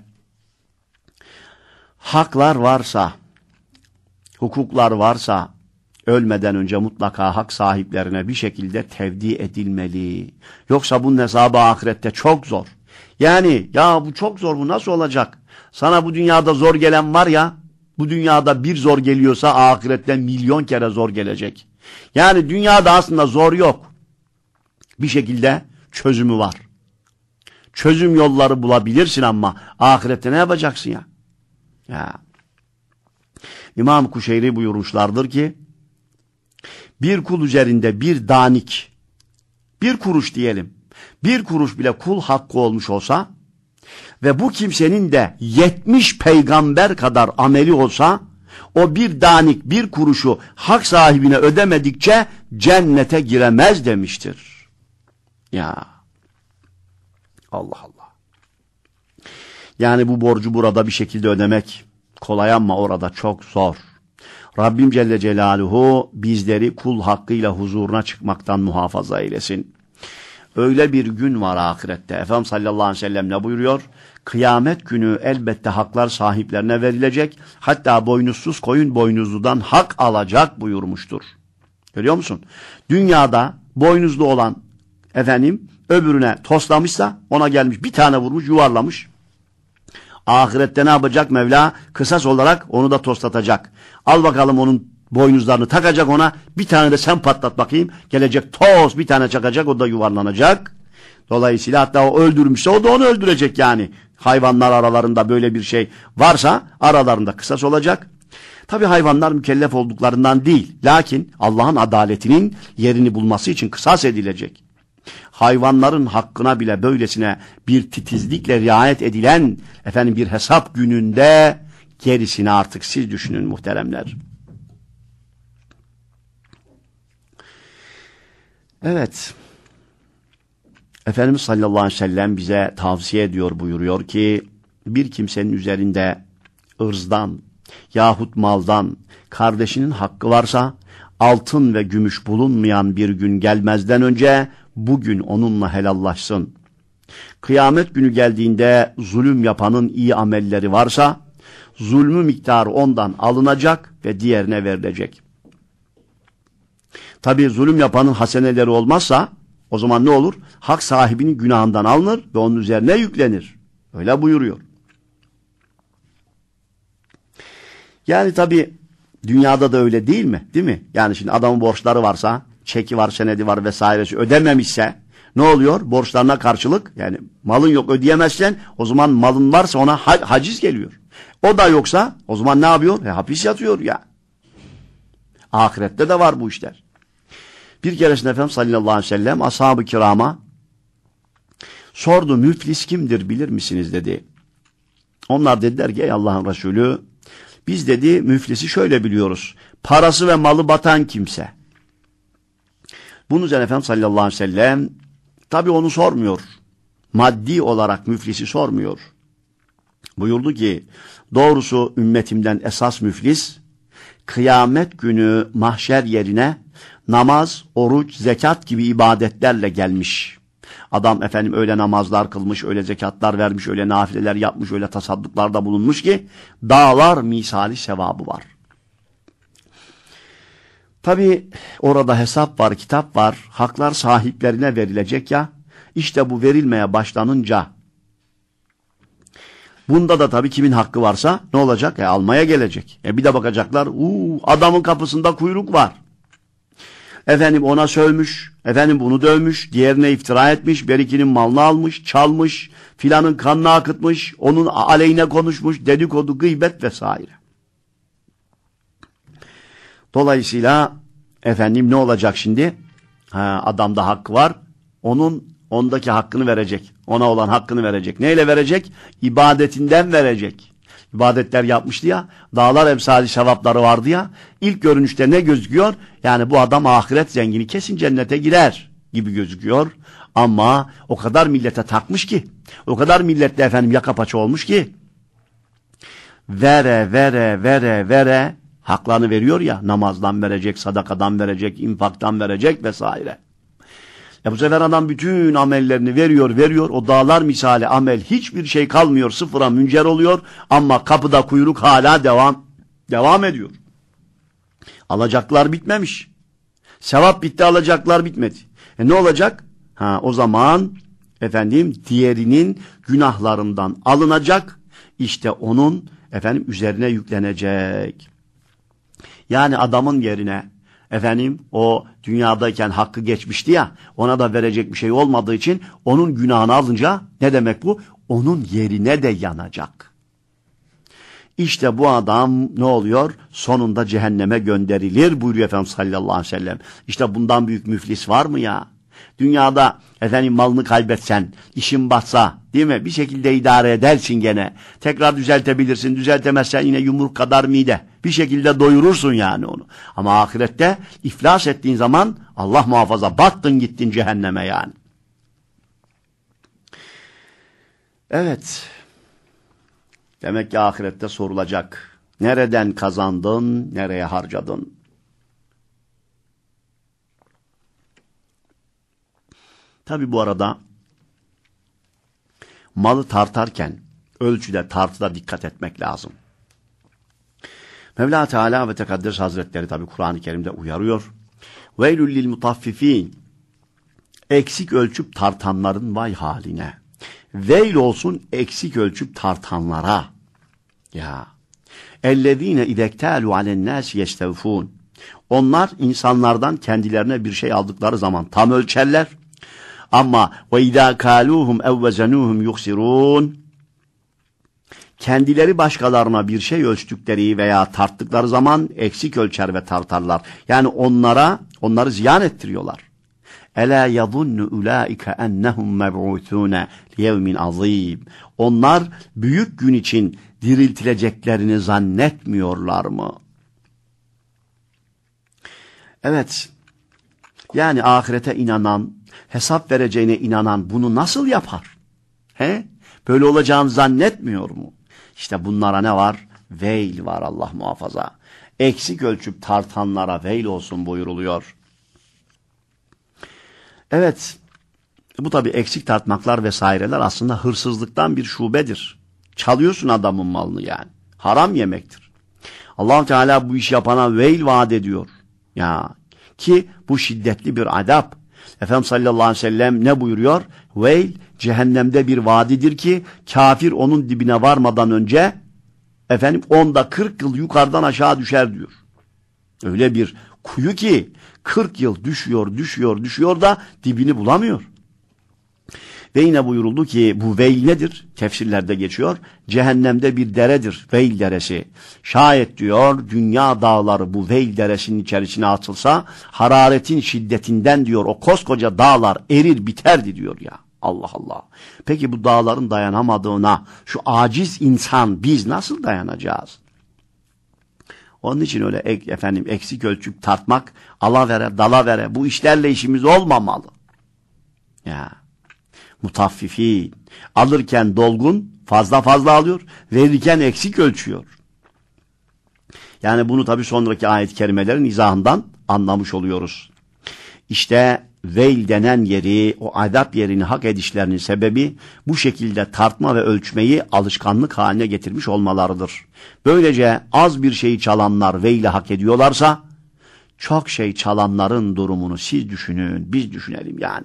haklar varsa, hukuklar varsa ölmeden önce mutlaka hak sahiplerine bir şekilde tevdi edilmeli. Yoksa bunun hesabı ahirette çok zor. Yani ya bu çok zor, bu nasıl olacak? Sana bu dünyada zor gelen var ya, bu dünyada bir zor geliyorsa ahirette milyon kere zor gelecek. Yani dünyada aslında zor yok. Bir şekilde çözümü var. Çözüm yolları bulabilirsin ama ahirette ne yapacaksın ya? Ya. İmam Kuşeyri buyurmuşlardır ki, bir kul üzerinde bir danik, bir kuruş diyelim, bir kuruş bile kul hakkı olmuş olsa ve bu kimsenin de yetmiş peygamber kadar ameli olsa, o bir danik bir kuruşu hak sahibine ödemedikçe cennete giremez demiştir. Ya Allah Allah. Yani bu borcu burada bir şekilde ödemek kolay ama orada çok zor. Rabbim Celle Celaluhu bizleri kul hakkıyla huzuruna çıkmaktan muhafaza eylesin. Öyle bir gün var ahirette. Efendimiz sallallahu aleyhi ve sellem ne buyuruyor? Kıyamet günü elbette haklar sahiplerine verilecek. Hatta boynuzsuz koyun boynuzludan hak alacak buyurmuştur. Görüyor musun? Dünyada boynuzlu olan efendim öbürüne toslamışsa ona gelmiş bir tane vurmuş yuvarlamış. Ahirette ne yapacak Mevla? Kısas olarak onu da toslatacak. Al bakalım onun boynuzlarını takacak ona. Bir tane de sen patlat bakayım. Gelecek toz bir tane çakacak, o da yuvarlanacak. Dolayısıyla hatta o öldürmüşse o da onu öldürecek yani. Hayvanlar aralarında böyle bir şey varsa aralarında kısas olacak. Tabi hayvanlar mükellef olduklarından değil. Lakin Allah'ın adaletinin yerini bulması için kısas edilecek. Hayvanların hakkına bile böylesine bir titizlikle riayet edilen efendim bir hesap gününde gerisini artık siz düşünün muhteremler. Evet. Efendimiz sallallahu aleyhi ve sellem bize tavsiye ediyor, buyuruyor ki bir kimsenin üzerinde ırzdan yahut maldan kardeşinin hakkı varsa altın ve gümüş bulunmayan bir gün gelmezden önce bugün onunla helallaşsın. Kıyamet günü geldiğinde zulüm yapanın iyi amelleri varsa zulmü miktarı ondan alınacak ve diğerine verilecek. Tabi zulüm yapanın haseneleri olmazsa o zaman ne olur? Hak sahibinin günahından alınır ve onun üzerine yüklenir. Öyle buyuruyor. Yani tabi dünyada da öyle değil mi? Değil mi? Yani şimdi adamın borçları varsa, çeki var, senedi var vesairesi ödememişse ne oluyor? Borçlarına karşılık yani malın yok ödeyemezsen o zaman malın varsa ona haciz geliyor. O da yoksa o zaman ne yapıyor? E, hapis yatıyor ya. Ahirette de var bu işler. Bir keresinde Efendimiz sallallahu aleyhi ve sellem ashab-ı kirama sordu, müflis kimdir bilir misiniz dedi. Onlar dediler ki ey Allah'ın Resulü biz dedi müflisi şöyle biliyoruz. Parası ve malı batan kimse. Bunun üzerine Efendimiz sallallahu aleyhi ve sellem tabi onu sormuyor. Maddi olarak müflisi sormuyor. Buyurdu ki doğrusu ümmetimden esas müflis kıyamet günü mahşer yerine namaz, oruç, zekat gibi ibadetlerle gelmiş. Adam efendim öyle namazlar kılmış, öyle zekatlar vermiş, öyle nafileler yapmış, öyle tasadduklarda bulunmuş ki dağlar misali sevabı var. Tabi orada hesap var, kitap var, haklar sahiplerine verilecek ya, işte bu verilmeye başlanınca bunda da tabii kimin hakkı varsa ne olacak? E almaya gelecek. E bir de bakacaklar, uuu adamın kapısında kuyruk var. Efendim ona sövmüş, efendim bunu dövmüş, diğerine iftira etmiş, berikinin malını almış, çalmış, filanın kanını akıtmış, onun aleyhine konuşmuş, dedikodu, gıybet vesaire. Dolayısıyla efendim ne olacak şimdi? Ha, adamda hakkı var, onun ondaki hakkını verecek. Ona olan hakkını verecek. Neyle verecek? İbadetinden verecek. İbadetler yapmıştı ya, dağlar emsali sevapları vardı ya, ilk görünüşte ne gözüküyor? Yani bu adam ahiret zengini, kesin cennete girer gibi gözüküyor. Ama o kadar millete takmış ki, o kadar milletle efendim yaka paça olmuş ki, vere vere vere vere haklarını veriyor ya, namazdan verecek, sadakadan verecek, infaktan verecek vesaire. Ya bu sefer adam bütün amellerini veriyor, veriyor. O dağlar misali amel hiçbir şey kalmıyor, sıfıra müncer oluyor. Ama kapıda kuyruk hala devam devam ediyor. Alacaklar bitmemiş. Sevap bitti, alacaklar bitmedi. E ne olacak? Ha o zaman efendim diğerinin günahlarından alınacak. İşte onun efendim üzerine yüklenecek. Yani adamın yerine efendim o dünyadayken hakkı geçmişti ya, ona da verecek bir şey olmadığı için onun günahını alınca ne demek bu? Onun yerine de yanacak. İşte bu adam ne oluyor? Sonunda cehenneme gönderilir buyuruyor Efendimiz sallallahu aleyhi ve sellem. İşte bundan büyük müflis var mı ya? Dünyada efendim malını kaybetsen, işin batsa, değil mi? Bir şekilde idare edersin gene. Tekrar düzeltebilirsin. Düzeltemezsen yine yumruk kadar mide. Bir şekilde doyurursun yani onu. Ama ahirette iflas ettiğin zaman Allah muhafaza battın gittin cehenneme yani. Evet. Demek ki ahirette sorulacak. Nereden kazandın, nereye harcadın? Tabi bu arada malı tartarken ölçüde, tartıda dikkat etmek lazım. Mevla Teala ve Tekaddes Hazretleri tabi Kur'an-ı Kerim'de uyarıyor. Veylül lil mutaffifin. Eksik ölçüp tartanların vay haline. Veil olsun eksik ölçüp tartanlara. Ya. Ellezine idektalu alennâsi yestevfûn. Onlar insanlardan kendilerine bir şey aldıkları zaman tam ölçerler. Ama ve idâ kâlûhum evvezenûhum yuksirûn. Kendileri başkalarına bir şey ölçtükleri veya tarttıkları zaman eksik ölçer ve tartarlar. Yani onlara, onları ziyan ettiriyorlar. Ela yadunnu ulaika ennehum meb'ûthûne liyevmin azîm. Onlar büyük gün için diriltileceklerini zannetmiyorlar mı? Evet. Yani ahirete inanan, hesap vereceğine inanan bunu nasıl yapar? He? Böyle olacağını zannetmiyor mu? İşte bunlara ne var? Veil var Allah muhafaza. Eksik ölçüp tartanlara veil olsun buyuruluyor. Evet, bu tabii eksik tartmaklar vesaireler aslında hırsızlıktan bir şubedir. Çalıyorsun adamın malını yani. Haram yemektir. Allah Teala bu işi yapana veil vaat ediyor. Ya ki bu şiddetli bir azap. Efendimiz sallallahu aleyhi ve sellem ne buyuruyor? Veil cehennemde bir vadidir ki kafir onun dibine varmadan önce efendim onda kırk yıl yukarıdan aşağı düşer diyor. Öyle bir kuyu ki kırk yıl düşüyor, düşüyor, düşüyor da dibini bulamıyor. Ve yine buyuruldu ki bu veil nedir? Tefsirlerde geçiyor. Cehennemde bir deredir. Veil deresi. Şayet diyor dünya dağları bu veil deresinin içerisine atılsa hararetin şiddetinden diyor o koskoca dağlar erir biterdi diyor ya. Allah Allah. Peki bu dağların dayanamadığına şu aciz insan biz nasıl dayanacağız? Onun için öyle ek, efendim eksik ölçüp tartmak, alavere, dalavere bu işlerle işimiz olmamalı. Ya. Mutaffifin. Alırken dolgun, fazla fazla alıyor, verirken eksik ölçüyor. Yani bunu tabii sonraki ayet-i kerimelerin izahından anlamış oluyoruz. İşte veil denen yeri, o azap yerini hak edişlerinin sebebi bu şekilde tartma ve ölçmeyi alışkanlık haline getirmiş olmalarıdır. Böylece az bir şeyi çalanlar veili hak ediyorlarsa, çok şey çalanların durumunu siz düşünün, biz düşünelim yani.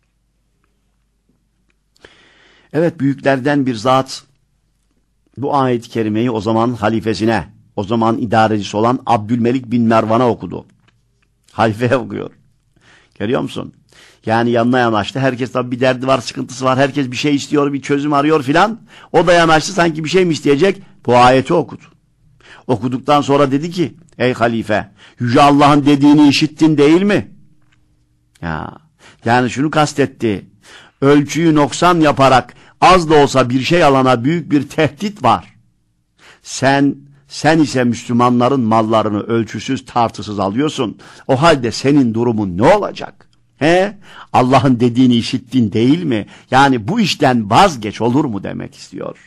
Evet, büyüklerden bir zat bu ayet-i kerimeyi o zaman halifesine, o zaman idarecisi olan Abdülmelik bin Mervan'a okudu. Halifeye okuyor. Görüyor musun? Yani yanına yanaştı. Herkes tabii bir derdi var, sıkıntısı var. Herkes bir şey istiyor, bir çözüm arıyor filan. O da yanaştı, sanki bir şey mi isteyecek? Bu ayeti okudu. Okuduktan sonra dedi ki, ey halife, Yüce Allah'ın dediğini işittin değil mi? Ya, yani şunu kastetti. Ölçüyü noksan yaparak az da olsa bir şey alana büyük bir tehdit var. Sen sen ise Müslümanların mallarını ölçüsüz tartısız alıyorsun. O halde senin durumun ne olacak? He? Allah'ın dediğini işittin değil mi? Yani bu işten vazgeç olur mu demek istiyor.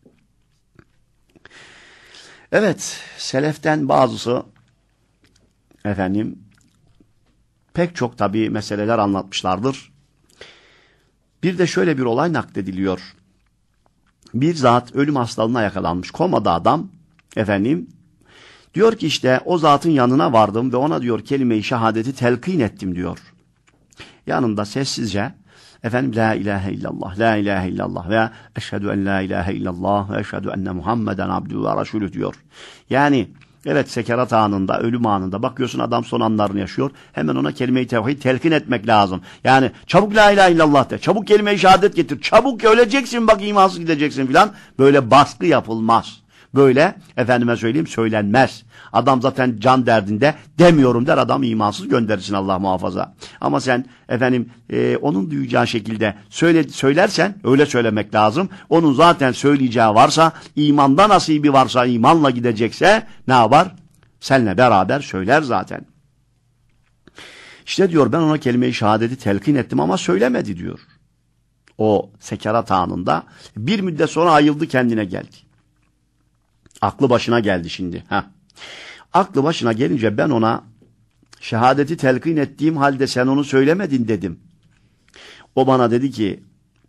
Evet, seleften bazısı efendim pek çok tabii meseleler anlatmışlardır. Bir de şöyle bir olay naklediliyor. Bir zat ölüm hastalığına yakalanmış, komada adam, efendim, diyor ki işte o zatın yanına vardım ve ona diyor kelime-i şehadeti telkin ettim diyor. Yanında sessizce, efendim la ilahe illallah, la ilahe illallah ve eşhedü en la ilahe illallah ve eşhedü enne Muhammeden abdühü ve resulü diyor. Yani evet, sekerat anında, ölüm anında bakıyorsun adam son anlarını yaşıyor. Hemen ona kelime-i tevhid telkin etmek lazım. Yani çabuk la ilahe illallah de, çabuk kelime-i şehadet getir, çabuk öleceksin bak imansız gideceksin filan. Böyle baskı yapılmaz. Böyle efendime söyleyeyim söylenmez. Adam zaten can derdinde demiyorum der, adam imansız gönderirsin Allah muhafaza. Ama sen efendim e, onun duyacağı şekilde söyle, söylersen öyle söylemek lazım. Onun zaten söyleyeceği varsa, imanda nasibi varsa, imanla gidecekse ne yapar? Seninle beraber söyler zaten. İşte diyor ben ona kelime-i şehadeti telkin ettim ama söylemedi diyor. O sekerat anında bir müddet sonra ayıldı, kendine geldi. Aklı başına geldi şimdi. Heh. Aklı başına gelince ben ona şehadeti telkin ettiğim halde sen onu söylemedin dedim. O bana dedi ki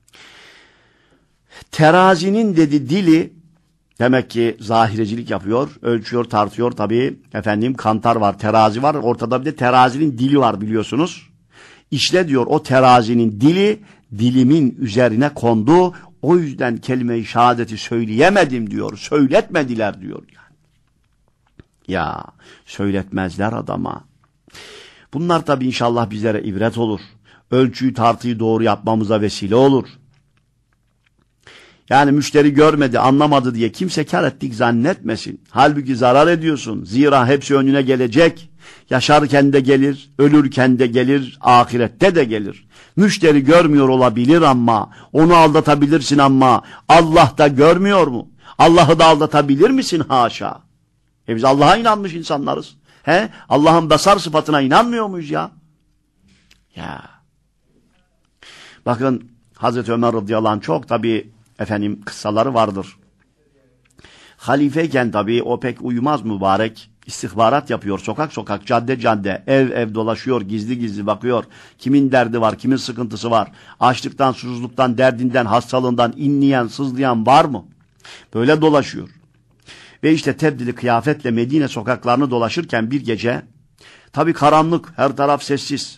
terazinin dedi dili, demek ki zahirecilik yapıyor, ölçüyor, tartıyor tabii. Efendim kantar var, terazi var, ortada bir de terazinin dili var biliyorsunuz. İşte diyor o terazinin dili dilimin üzerine kondu. O yüzden kelime-i şehadeti söyleyemedim diyor. Söyletmediler diyor. Yani. Ya söyletmezler adama. Bunlar tabii inşallah bizlere ibret olur. Ölçüyü tartıyı doğru yapmamıza vesile olur. Yani müşteri görmedi, anlamadı diye kimse kar ettik zannetmesin. Halbuki zarar ediyorsun. Zira hepsi önüne gelecek. Yaşarken de gelir, ölürken de gelir, ahirette de gelir. Müşteri görmüyor olabilir ama onu aldatabilirsin ama Allah da görmüyor mu? Allah'ı da aldatabilir misin? Haşa. E biz Allah'a inanmış insanlarız. He? Allah'ın basar sıfatına inanmıyor muyuz ya? Ya. Bakın Hazreti Ömer radıyallahu anh çok tabii efendim kıssaları vardır. Halifeyken tabii o pek uyumaz mübarek. İstihbarat yapıyor. Sokak sokak, cadde cadde, ev ev dolaşıyor, gizli gizli bakıyor. Kimin derdi var, kimin sıkıntısı var? Açlıktan, susuzluktan, derdinden, hastalığından inleyen, sızlayan var mı? Böyle dolaşıyor. Ve işte tebdili kıyafetle Medine sokaklarını dolaşırken bir gece, tabii karanlık, her taraf sessiz.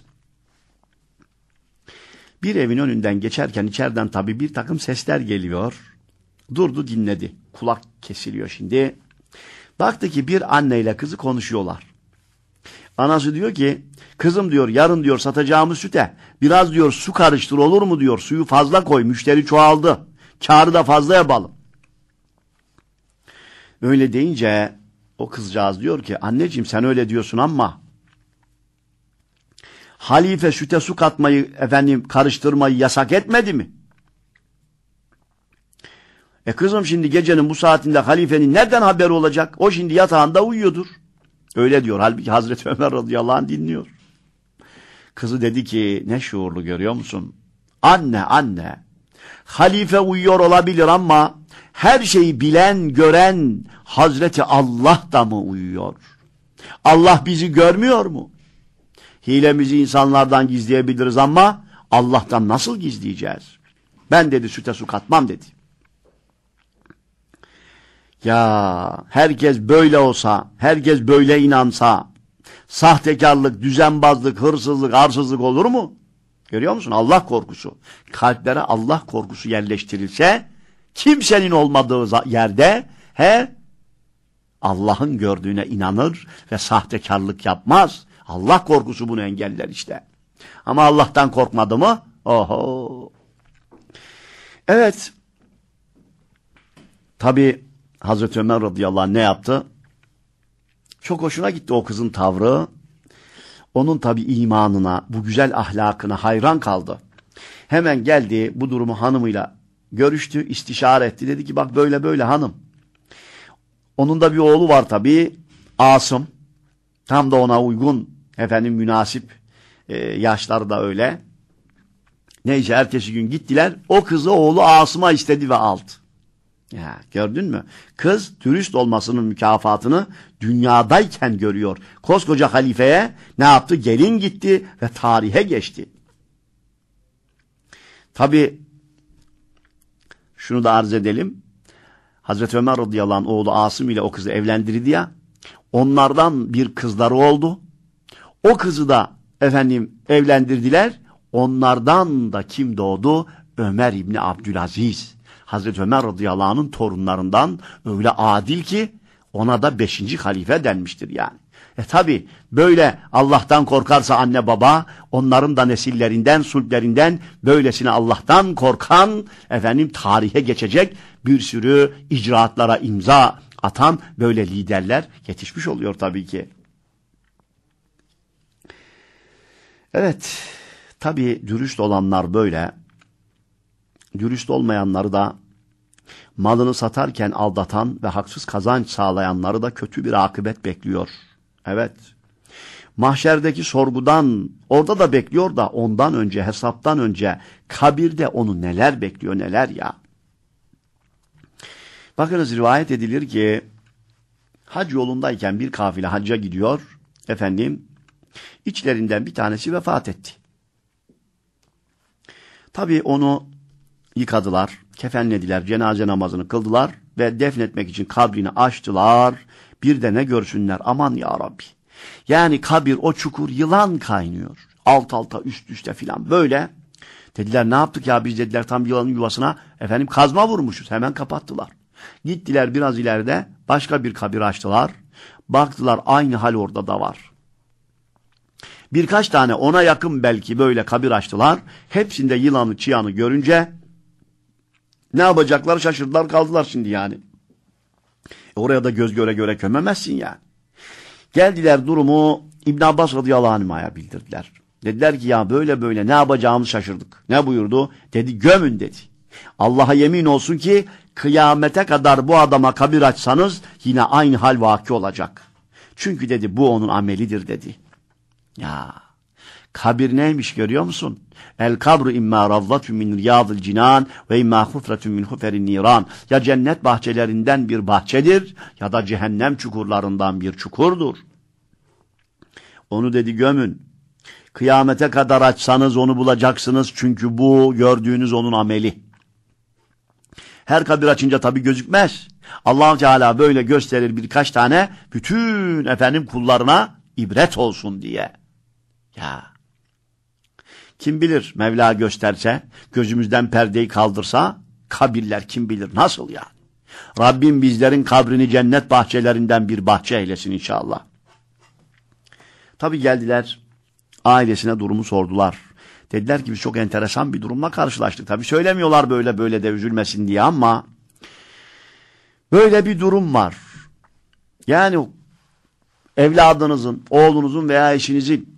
Bir evin önünden geçerken içeriden tabii bir takım sesler geliyor. Durdu, dinledi. Kulak kesiliyor şimdi. Baktı ki bir anneyle kızı konuşuyorlar. Anası diyor ki, kızım diyor yarın diyor satacağımız süte biraz diyor su karıştır olur mu diyor. Suyu fazla koy, müşteri çoğaldı. Kârı da fazla yapalım. Öyle deyince o kızcağız diyor ki, anneciğim sen öyle diyorsun ama halife süte su katmayı efendim karıştırmayı yasak etmedi mi? E kızım şimdi gecenin bu saatinde halifenin nereden haberi olacak? O şimdi yatağında uyuyordur. Öyle diyor. Halbuki Hazreti Ömer radıyallahu anh dinliyor. Kızı dedi ki ne şuurlu görüyor musun? Anne anne halife uyuyor olabilir ama her şeyi bilen gören Hazreti Allah da mı uyuyor? Allah bizi görmüyor mu? Hilemizi insanlardan gizleyebiliriz ama Allah'tan nasıl gizleyeceğiz? Ben dedi süte su katmam dedi. Ya herkes böyle olsa, herkes böyle inansa, sahtekarlık, düzenbazlık, hırsızlık, arsızlık olur mu? Görüyor musun? Allah korkusu. Kalplere Allah korkusu yerleştirilse, kimsenin olmadığı yerde he Allah'ın gördüğüne inanır ve sahtekarlık yapmaz. Allah korkusu bunu engeller işte. Ama Allah'tan korkmadı mı? Oho. Evet. Tabii Hazreti Ömer radıyallahu anh ne yaptı? Çok hoşuna gitti o kızın tavrı. Onun tabii imanına, bu güzel ahlakına hayran kaldı. Hemen geldi bu durumu hanımıyla görüştü, istişare etti. Dedi ki bak böyle böyle hanım. Onun da bir oğlu var tabii, Asım. Tam da ona uygun, efendim münasip e, yaşları da öyle. Neyse ertesi gün gittiler, o kızı oğlu Asım'a istedi ve aldı. Ya gördün mü? Kız dürüst olmasının mükafatını dünyadayken görüyor. Koskoca halifeye ne yaptı? Gelin gitti ve tarihe geçti. Tabii şunu da arz edelim. Hazreti Ömer radıyallahu anh oğlu Asım ile o kızı evlendirdi ya. Onlardan bir kızları oldu. O kızı da efendim evlendirdiler. Onlardan da kim doğdu? Ömer İbni Abdülaziz. Hazreti Ömer radıyallahu anh'ın torunlarından öyle adil ki ona da beşinci halife denmiştir yani. E tabi böyle Allah'tan korkarsa anne baba onların da nesillerinden, sulplerinden böylesine Allah'tan korkan efendim tarihe geçecek bir sürü icraatlara imza atan böyle liderler yetişmiş oluyor tabii ki. Evet, tabii dürüst olanlar böyle, dürüst olmayanları da, malını satarken aldatan ve haksız kazanç sağlayanları da kötü bir akıbet bekliyor. Evet, mahşerdeki sorgudan, orada da bekliyor da ondan önce, hesaptan önce, kabirde onu neler bekliyor, neler ya. Bakınız rivayet edilir ki, hac yolundayken bir kafile hacca gidiyor, efendim, içlerinden bir tanesi vefat etti. Tabii onu yıkadılar, kefenlediler, cenaze namazını kıldılar ve defnetmek için kabrini açtılar. Bir de ne görsünler, aman ya Rabbi. Yani kabir, o çukur yılan kaynıyor. Alt alta, üst üste filan böyle. Dediler ne yaptık ya biz, dediler tam yılanın yuvasına efendim kazma vurmuşuz. Hemen kapattılar. Gittiler biraz ileride başka bir kabir açtılar. Baktılar aynı hal orada da var. Birkaç tane ona yakın belki böyle kabir açtılar. Hepsinde yılanı çıyanı görünce ne yapacaklar şaşırdılar kaldılar şimdi yani. E oraya da göz göre göre kömemezsin yani. Geldiler durumu İbn Abbas radıyallahu anh'a bildirdiler. Dediler ki ya böyle böyle ne yapacağımızı şaşırdık. Ne buyurdu? Dedi gömün dedi. Allah'a yemin olsun ki kıyamete kadar bu adama kabir açsanız yine aynı hal vaki olacak. Çünkü dedi bu onun amelidir dedi. Ya kabir neymiş görüyor musun? El kabru imma ravzatun min riyadil cinan ve imma hufratun min huferin niran. Ya cennet bahçelerinden bir bahçedir ya da cehennem çukurlarından bir çukurdur. Onu dedi gömün. Kıyamete kadar açsanız onu bulacaksınız çünkü bu gördüğünüz onun ameli. Her kabir açınca tabii gözükmez. Allah-u Teala böyle gösterir birkaç tane bütün efendim kullarına ibret olsun diye. Ya kim bilir Mevla gösterse, gözümüzden perdeyi kaldırsa kabirler kim bilir nasıl yani. Rabbim bizlerin kabrini cennet bahçelerinden bir bahçe eylesin inşallah. Tabii geldiler ailesine durumu sordular. Dediler ki biz çok enteresan bir durumla karşılaştık. Tabii söylemiyorlar böyle böyle de üzülmesin diye ama böyle bir durum var. Yani evladınızın, oğlunuzun veya eşinizin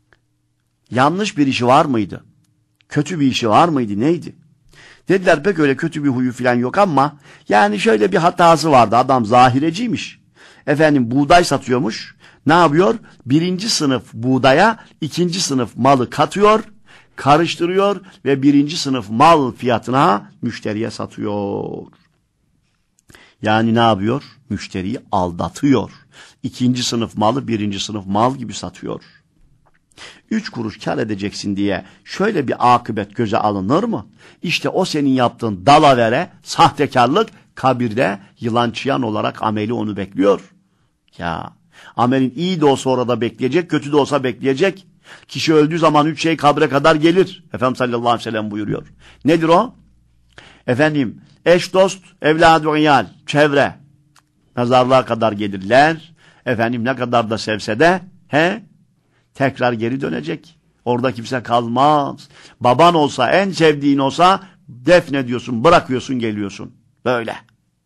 yanlış bir işi var mıydı? Kötü bir işi var mıydı? Neydi? Dediler pek öyle kötü bir huyu falan yok ama yani şöyle bir hatası vardı. Adam zahireciymiş. Efendim buğday satıyormuş. Ne yapıyor? Birinci sınıf buğdaya ikinci sınıf malı katıyor, karıştırıyor ve birinci sınıf mal fiyatına müşteriye satıyor. Yani ne yapıyor? Müşteriyi aldatıyor. İkinci sınıf malı birinci sınıf mal gibi satıyor. Üç kuruş kar edeceksin diye şöyle bir akıbet göze alınır mı? İşte o senin yaptığın dalavere, sahtekarlık kabirde yılan çıyan olarak ameli onu bekliyor. Ya amelin iyi de olsa orada bekleyecek, kötü de olsa bekleyecek. Kişi öldüğü zaman üç şey kabre kadar gelir. Efendimiz sallallahu aleyhi ve sellem buyuruyor. Nedir o? Efendim eş, dost, evladı, iyal, çevre. Mezarlığa kadar gelirler. Efendim ne kadar da sevse de he, tekrar geri dönecek. Orada kimse kalmaz. Baban olsa, en sevdiğin olsa defnediyorsun, bırakıyorsun, geliyorsun. Böyle.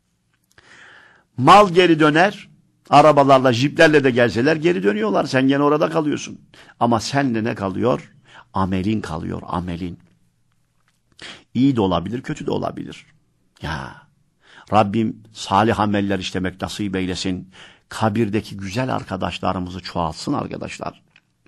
Mal geri döner. Arabalarla, jiplerle de gelseler geri dönüyorlar. Sen gene orada kalıyorsun. Ama senle ne kalıyor? Amelin kalıyor, amelin. İyi de olabilir, kötü de olabilir. Ya Rabbim salih ameller işlemek nasip eylesin. Kabirdeki güzel arkadaşlarımızı çoğaltsın arkadaşlar.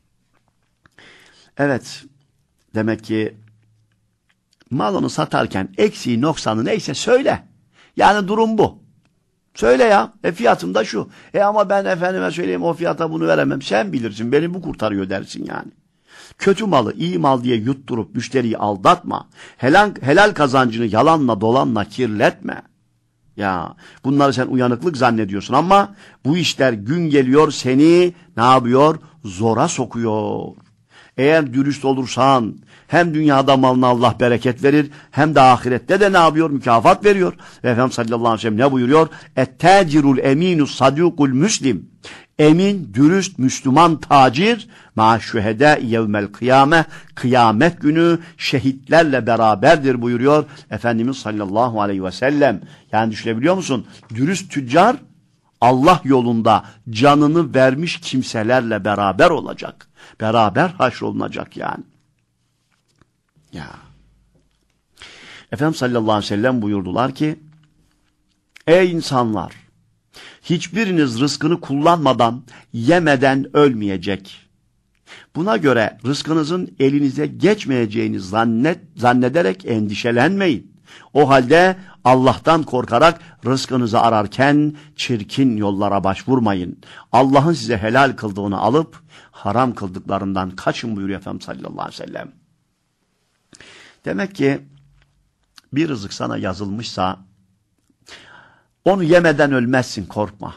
Evet, demek ki malını satarken eksiği noksanı neyse söyle. Yani durum bu. Söyle ya, e fiyatım da şu. E ama ben efendime söyleyeyim o fiyata bunu veremem. Sen bilirsin, beni bu kurtarıyor dersin yani. Kötü malı iyi mal diye yutturup müşteriyi aldatma. Helal, helal kazancını yalanla dolanla kirletme. Ya bunları sen uyanıklık zannediyorsun ama bu işler gün geliyor seni ne yapıyor? Zora sokuyor. Eğer dürüst olursan hem dünyada malına Allah bereket verir hem de ahirette de ne yapıyor? Mükafat veriyor. Ve Efendimiz sallallahu aleyhi ve sellem ne buyuruyor? Et-tacirul eminu sadukul müslim. Emin, dürüst, Müslüman tacir ma'şühedâ yevmel kıyame, kıyamet günü şehitlerle beraberdir buyuruyor Efendimiz sallallahu aleyhi ve sellem. Yani düşünebiliyor musun? Dürüst tüccar Allah yolunda canını vermiş kimselerle beraber olacak. Beraber haşrolunacak yani. Ya. Efendimiz sallallahu aleyhi ve sellem buyurdular ki, ey insanlar, hiçbiriniz rızkını kullanmadan, yemeden ölmeyecek. Buna göre rızkınızın elinize geçmeyeceğini zannet, zannederek endişelenmeyin. O halde Allah'tan korkarak rızkınızı ararken çirkin yollara başvurmayın. Allah'ın size helal kıldığını alıp haram kıldıklarından kaçın buyuruyor Efendimiz sallallahu aleyhi ve sellem. Demek ki bir rızık sana yazılmışsa onu yemeden ölmezsin, korkma.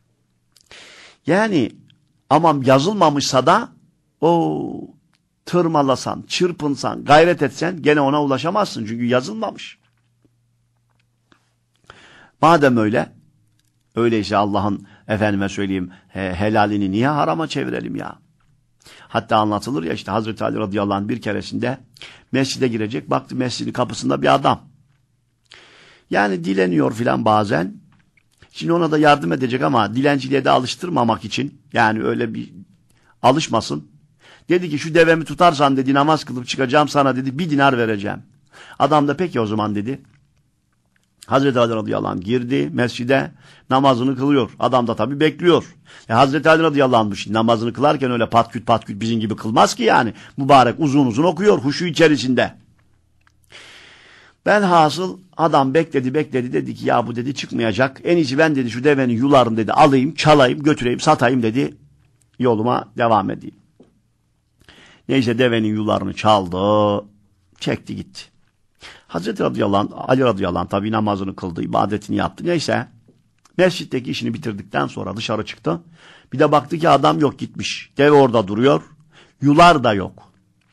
Yani ama yazılmamışsa da o tırmalasan, çırpınsan, gayret etsen gene ona ulaşamazsın. Çünkü yazılmamış. Madem öyle, öyleyse Allah'ın efendime söyleyeyim he, helalini niye harama çevirelim ya? Hatta anlatılır ya işte Hazreti Ali radıyallahu anh bir keresinde mescide girecek. Baktı mescidin kapısında bir adam. Yani dileniyor filan bazen. Şimdi ona da yardım edecek ama dilenciliğe de alıştırmamak için, yani öyle bir alışmasın. Dedi ki şu devemi tutarsan dedi namaz kılıp çıkacağım sana dedi bir dinar vereceğim. Adam da peki o zaman dedi. Hazreti Ali radıyallahu anh girdi mescide, namazını kılıyor. Adam da tabii bekliyor. E Hazreti Ali radıyallahu anh namazını kılarken öyle patküt patküt bizim gibi kılmaz ki yani. Mübarek uzun uzun okuyor huşu içerisinde. Ben hasıl adam bekledi bekledi dedi ki ya bu dedi çıkmayacak. En iyisi ben dedi şu devenin yularını dedi alayım, çalayım, götüreyim, satayım dedi. Yoluma devam edeyim. Neyse devenin yularını çaldı, çekti gitti. Hazreti radıyallahu anh, Ali radıyallahu anh tabi namazını kıldı, ibadetini yaptı. Neyse mescitteki işini bitirdikten sonra dışarı çıktı. Bir de baktı ki adam yok, gitmiş. Deve orada duruyor. Yular da yok.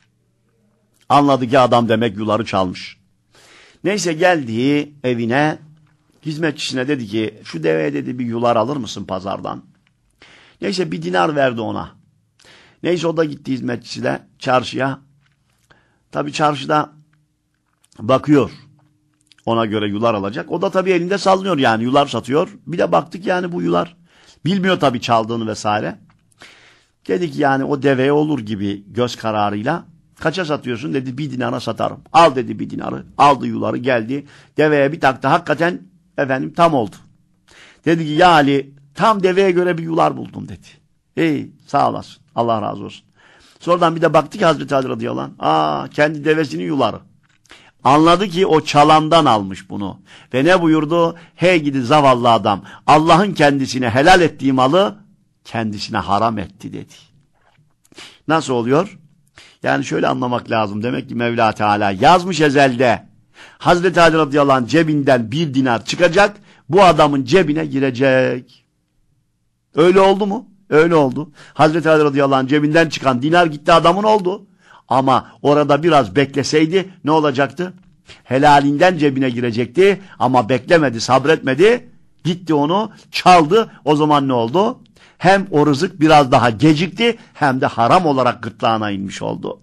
Anladı ki adam demek yuları çalmış. Neyse geldi evine, hizmetçisine dedi ki şu deveye dedi bir yular alır mısın pazardan? Neyse bir dinar verdi ona. Neyse o da gitti hizmetçisiyle çarşıya. Tabi çarşıda bakıyor. Ona göre yular alacak. O da tabii elinde sallıyor yani yular satıyor. Bir de baktık yani bu yular. Bilmiyor tabii çaldığını vesaire. Dedik yani o deveye olur gibi göz kararıyla. Kaça satıyorsun dedi, bir dinara satarım. Al dedi bir dinarı. Aldı yuları geldi. Deveye bir taktı. Hakikaten efendim tam oldu. Dedi ki ya Ali tam deveye göre bir yular buldum dedi. İyi sağ olasın. Allah razı olsun. Sonradan bir de baktı ki Hazreti Ali radıyallahu anh. Aa kendi devesinin yuları. Anladı ki o çalandan almış bunu. Ve ne buyurdu? Hey gidi zavallı adam. Allah'ın kendisine helal ettiği malı kendisine haram etti dedi. Nasıl oluyor? Yani şöyle anlamak lazım. Demek ki Mevla Teala yazmış ezelde. Hazreti Ali radıyallahu anh cebinden bir dinar çıkacak. Bu adamın cebine girecek. Öyle oldu mu? Öyle oldu. Hazreti Ali radıyallahu anh cebinden çıkan dinar gitti adamın oldu. Ama orada biraz bekleseydi ne olacaktı? Helalinden cebine girecekti ama beklemedi, sabretmedi. Gitti onu çaldı. O zaman ne oldu? Hem o rızık biraz daha gecikti hem de haram olarak gırtlağına inmiş oldu.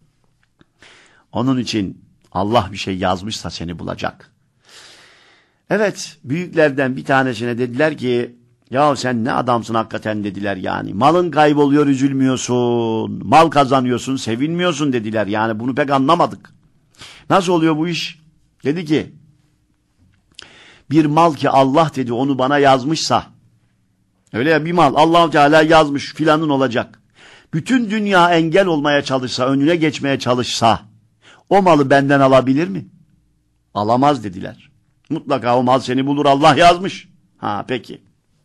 Onun için Allah bir şey yazmışsa seni bulacak. Evet, büyüklerden bir tanesine dediler ki ya sen ne adamsın hakikaten dediler yani. Malın kayboluyor üzülmüyorsun. Mal kazanıyorsun sevinmiyorsun dediler. Yani bunu pek anlamadık. Nasıl oluyor bu iş? Dedi ki bir mal ki Allah dedi onu bana yazmışsa, öyle ya bir mal Allah Teala yazmış filanın olacak. Bütün dünya engel olmaya çalışsa, önüne geçmeye çalışsa o malı benden alabilir mi? Alamaz dediler. Mutlaka o mal seni bulur, Allah yazmış. Ha peki.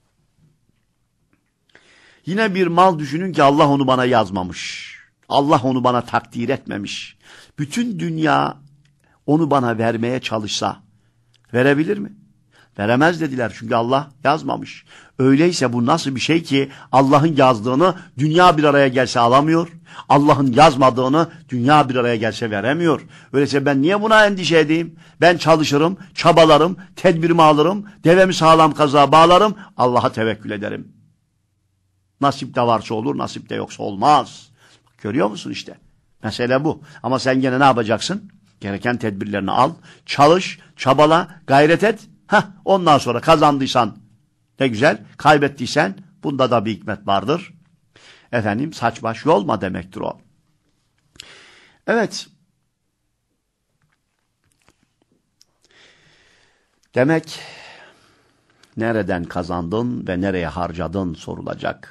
Yine bir mal düşünün ki Allah onu bana yazmamış. Allah onu bana takdir etmemiş. Bütün dünya onu bana vermeye çalışsa verebilir mi? Veremez dediler çünkü Allah yazmamış. Öyleyse bu nasıl bir şey ki Allah'ın yazdığını dünya bir araya gelse alamıyor. Allah'ın yazmadığını dünya bir araya gelse veremiyor. Öyleyse ben niye buna endişe edeyim? Ben çalışırım, çabalarım, tedbirimi alırım, devemi sağlam kazığa bağlarım, Allah'a tevekkül ederim. Nasip de varsa olur, nasip de yoksa olmaz. Görüyor musun işte? Mesele bu. Ama sen gene ne yapacaksın? Gereken tedbirlerini al, çalış, çabala, gayret et. Heh, ondan sonra kazandıysan Ne güzel. Kaybettiysen bunda da bir hikmet vardır. Efendim saç baş yolma demektir o. Evet. Demek nereden kazandın ve nereye harcadın sorulacak.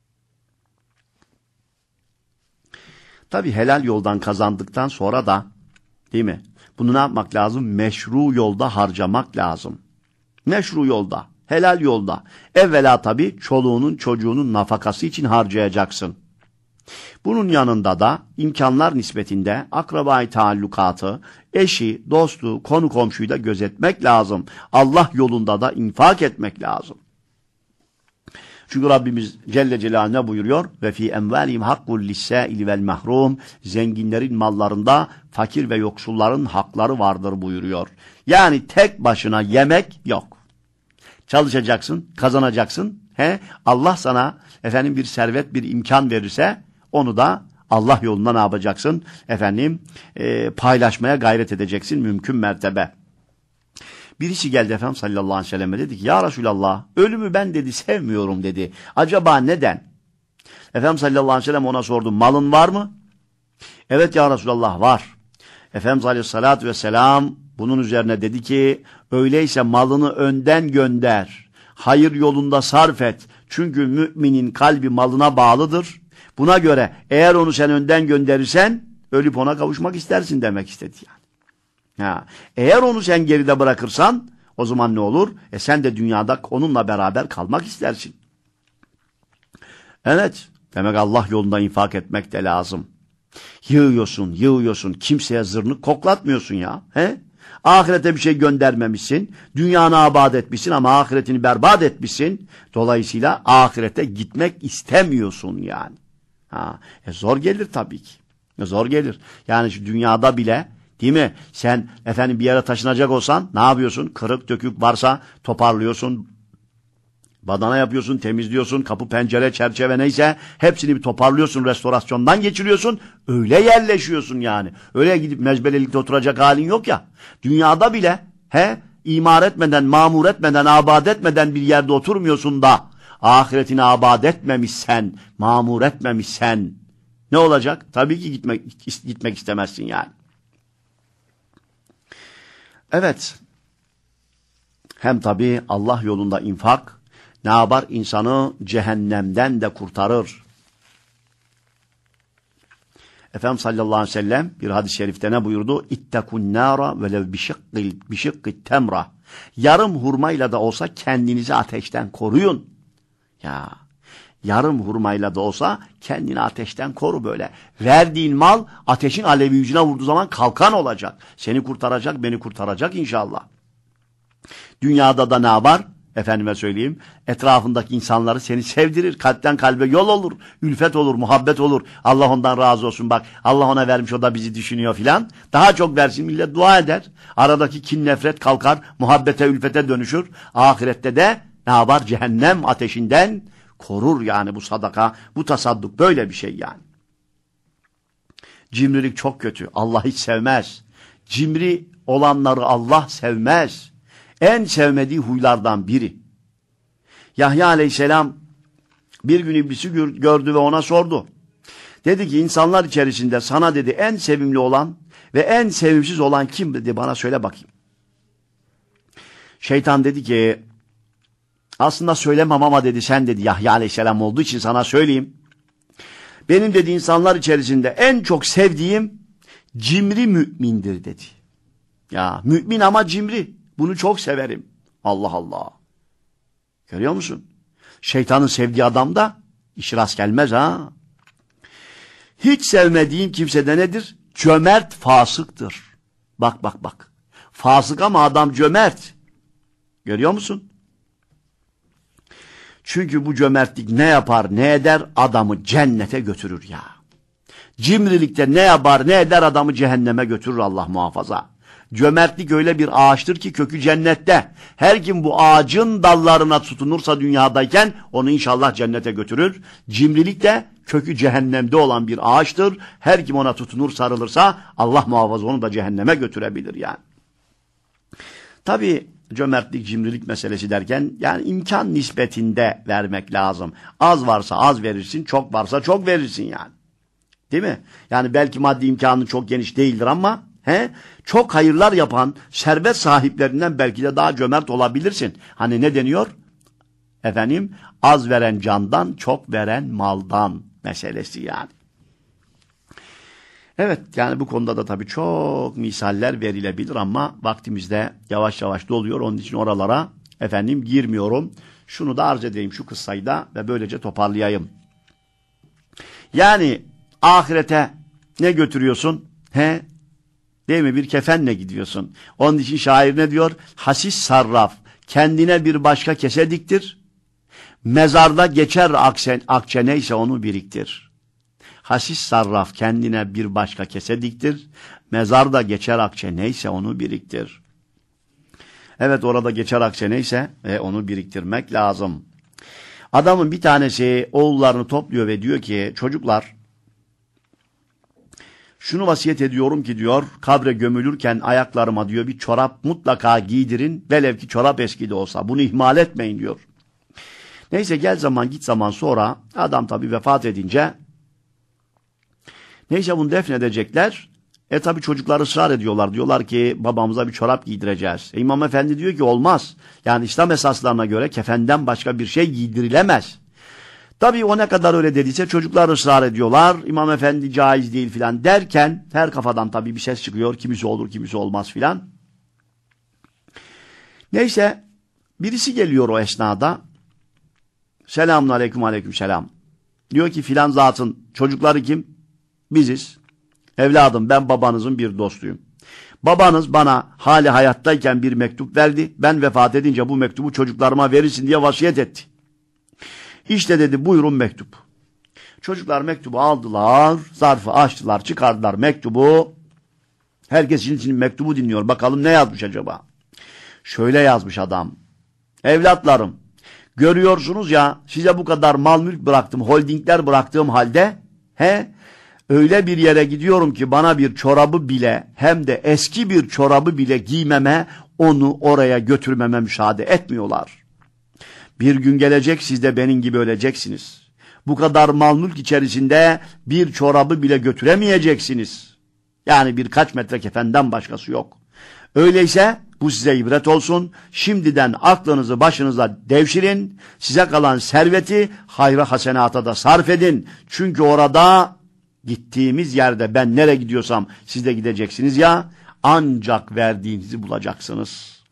Tabii helal yoldan kazandıktan sonra da değil mi? Bunu ne yapmak lazım? Meşru yolda harcamak lazım. Meşru yolda, helal yolda. Evvela tabii çoluğunun çocuğunun nafakası için harcayacaksın. Bunun yanında da imkanlar nispetinde akrabayı taallukatı, eşi, dostu, konu komşuyu da gözetmek lazım. Allah yolunda da infak etmek lazım. Çünkü Rabbimiz Celle Celaluhu ne buyuruyor? Ve fi envalihim hakkul lis-sâili vel mahrum. Zenginlerin mallarında fakir ve yoksulların hakları vardır buyuruyor. Yani tek başına yemek yok. Çalışacaksın, kazanacaksın. He? Allah sana efendim bir servet, bir imkan verirse onu da Allah yolunda ne yapacaksın? Efendim e, paylaşmaya gayret edeceksin mümkün mertebe. Birisi geldi Efendimiz sallallahu aleyhi ve selleme dedi ki ya Resulallah ölümü ben dedi sevmiyorum dedi. Acaba neden? Efendimiz sallallahu aleyhi ve sellem ona sordu malın var mı? Evet ya Resulallah var. Efendimiz aleyhissalatü vesselam bunun üzerine dedi ki öyleyse malını önden gönder. Hayır yolunda sarf et. Çünkü müminin kalbi malına bağlıdır. Buna göre eğer onu sen önden gönderirsen ölüp ona kavuşmak istersin demek istedi yani. Ha. Eğer onu sen geride bırakırsan o zaman ne olur? E sen de dünyada onunla beraber kalmak istersin. Evet. Demek Allah yolunda infak etmek de lazım. Yığıyorsun, yığıyorsun. Kimseye zırnık koklatmıyorsun ya. He? Ahirete bir şey göndermemişsin. Dünyanı abad etmişsin ama ahiretini berbat etmişsin. Dolayısıyla ahirete gitmek istemiyorsun yani. Ha. E zor gelir tabii ki. E zor gelir. Yani şu dünyada bile değil mi? Sen efendim bir yere taşınacak olsan ne yapıyorsun? Kırık dökük varsa toparlıyorsun. Badana yapıyorsun, temizliyorsun. Kapı, pencere, çerçeve neyse hepsini bir toparlıyorsun. Restorasyondan geçiriyorsun. Öyle yerleşiyorsun yani. Öyle gidip mezbelelikte oturacak halin yok ya. Dünyada bile he imar etmeden, mamur etmeden, abad etmeden bir yerde oturmuyorsun da ahiretini abad etmemişsen, mamur etmemişsen ne olacak? Tabii ki gitmek, gitmek istemezsin yani. Evet. Hem tabii Allah yolunda infak ne yapar? İnsanı cehennemden de kurtarır. Efendimiz sallallahu aleyhi ve sellem bir hadis-i şerifte ne buyurdu? İttekun nâra velev bişikkit temra. Yarım hurmayla da olsa kendinizi ateşten koruyun. Ya yarım hurmayla da olsa kendini ateşten koru böyle. Verdiğin mal ateşin alevi yüzüne vurduğu zaman kalkan olacak. Seni kurtaracak, beni kurtaracak inşallah. Dünyada da ne var? Efendime söyleyeyim, etrafındaki insanları seni sevdirir, kalpten kalbe yol olur, ülfet olur, muhabbet olur. Allah ondan razı olsun bak, Allah ona vermiş, o da bizi düşünüyor filan. Daha çok versin, millet dua eder. Aradaki kin nefret kalkar, muhabbete, ülfete dönüşür. Ahirette de ne yapar? Cehennem ateşinden korur yani bu sadaka, bu tasadduk böyle bir şey yani. Cimrilik çok kötü, Allah hiç sevmez. Cimri olanları Allah sevmez. En sevmediği huylardan biri. Yahya aleyhisselam bir gün iblisi gördü ve ona sordu. Dedi ki insanlar içerisinde sana dedi en sevimli olan ve en sevimsiz olan kim dedi, bana söyle bakayım. Şeytan dedi ki aslında söylemem ama dedi sen dedi Yahya aleyhisselam olduğu için sana söyleyeyim. Benim dedi insanlar içerisinde en çok sevdiğim cimri mümindir dedi. Ya mümin ama cimri. Bunu çok severim. Allah Allah. Görüyor musun? Şeytanın sevdiği adam da işi rast gelmez ha. Hiç sevmediğim kimsede nedir? Cömert fasıktır. Bak bak bak. Fasık ama adam cömert. Görüyor musun? Çünkü bu cömertlik ne yapar ne eder? Adamı cennete götürür ya. Cimrilikte ne yapar ne eder? Adamı cehenneme götürür Allah muhafaza. Cömertlik öyle bir ağaçtır ki kökü cennette. Her kim bu ağacın dallarına tutunursa dünyadayken onu inşallah cennete götürür. Cimrilik de kökü cehennemde olan bir ağaçtır. Her kim ona tutunur sarılırsa Allah muhafaza onu da cehenneme götürebilir yani. Tabii cömertlik, cimrilik meselesi derken yani imkan nispetinde vermek lazım. Az varsa az verirsin, çok varsa çok verirsin yani. Değil mi? Yani belki maddi imkanın çok geniş değildir ama he, çok hayırlar yapan servet sahiplerinden belki de daha cömert olabilirsin. Hani ne deniyor? Efendim, az veren candan, çok veren maldan meselesi yani. Evet, yani bu konuda da tabii çok misaller verilebilir ama vaktimizde yavaş yavaş doluyor. Onun için oralara efendim girmiyorum. Şunu da arz edeyim şu kıssayı da ve böylece toparlayayım. Yani ahirete ne götürüyorsun? He? Değil mi? Bir kefenle gidiyorsun. Onun için şair ne diyor? Hasis sarraf, kendine bir başka kese diktir. Mezarda geçer aksen, akçe neyse onu biriktir. Hasis sarraf, kendine bir başka kese diktir. Mezarda geçer akçe neyse onu biriktir. Evet, orada geçer akçe neyse e, onu biriktirmek lazım. Adamın bir tanesi oğullarını topluyor ve diyor ki çocuklar, şunu vasiyet ediyorum ki diyor, kabre gömülürken ayaklarıma diyor bir çorap mutlaka giydirin. Velev ki çorap eski de olsa. Bunu ihmal etmeyin diyor. Neyse gel zaman git zaman sonra adam tabii vefat edince neyse bunu defnedecekler. E tabii çocuklar ısrar ediyorlar. Diyorlar ki babamıza bir çorap giydireceğiz. E, İmam Efendi diyor ki olmaz. Yani İslam esaslarına göre kefenden başka bir şey giydirilemez. Tabii o ne kadar öyle dediyse çocuklar ısrar ediyorlar. İmam Efendi caiz değil filan derken her kafadan tabii bir ses çıkıyor. Kimisi olur kimisi olmaz filan. Neyse birisi geliyor o esnada. Selamun aleyküm aleyküm selam. Diyor ki filan zatın çocukları kim? Biziz. Evladım ben babanızın bir dostuyum. Babanız bana hali hayattayken bir mektup verdi. Ben vefat edince bu mektubu çocuklarıma verirsin diye vasiyet etti. İşte dedi buyurun mektup. Çocuklar mektubu aldılar, zarfı açtılar, çıkardılar mektubu. Herkes şimdi, şimdi mektubu dinliyor. Bakalım ne yazmış acaba? Şöyle yazmış adam. Evlatlarım, görüyorsunuz ya size bu kadar mal mülk bıraktım, holdingler bıraktığım halde he, öyle bir yere gidiyorum ki bana bir çorabı bile hem de eski bir çorabı bile giymeme, onu oraya götürmeme müsaade etmiyorlar. Bir gün gelecek siz de benim gibi öleceksiniz. Bu kadar mal mülk içerisinde bir çorabı bile götüremeyeceksiniz. Yani birkaç metre kefenden başkası yok. Öyleyse bu size ibret olsun. Şimdiden aklınızı başınıza devşirin. Size kalan serveti hayra hasenata da sarf edin. Çünkü orada gittiğimiz yerde ben nereye gidiyorsam siz de gideceksiniz ya. Ancak verdiğinizi bulacaksınız.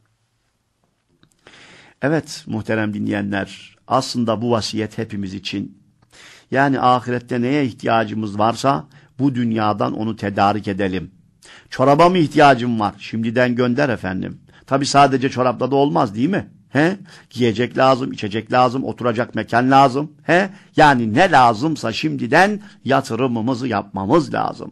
Evet muhterem dinleyenler, aslında bu vasiyet hepimiz için. Yani ahirette neye ihtiyacımız varsa bu dünyadan onu tedarik edelim. Çoraba mı ihtiyacım var? Şimdiden gönder efendim. Tabi sadece çorapla da olmaz değil mi? He? Giyecek lazım, içecek lazım, oturacak mekan lazım. He? Yani ne lazımsa şimdiden yatırımımızı yapmamız lazım.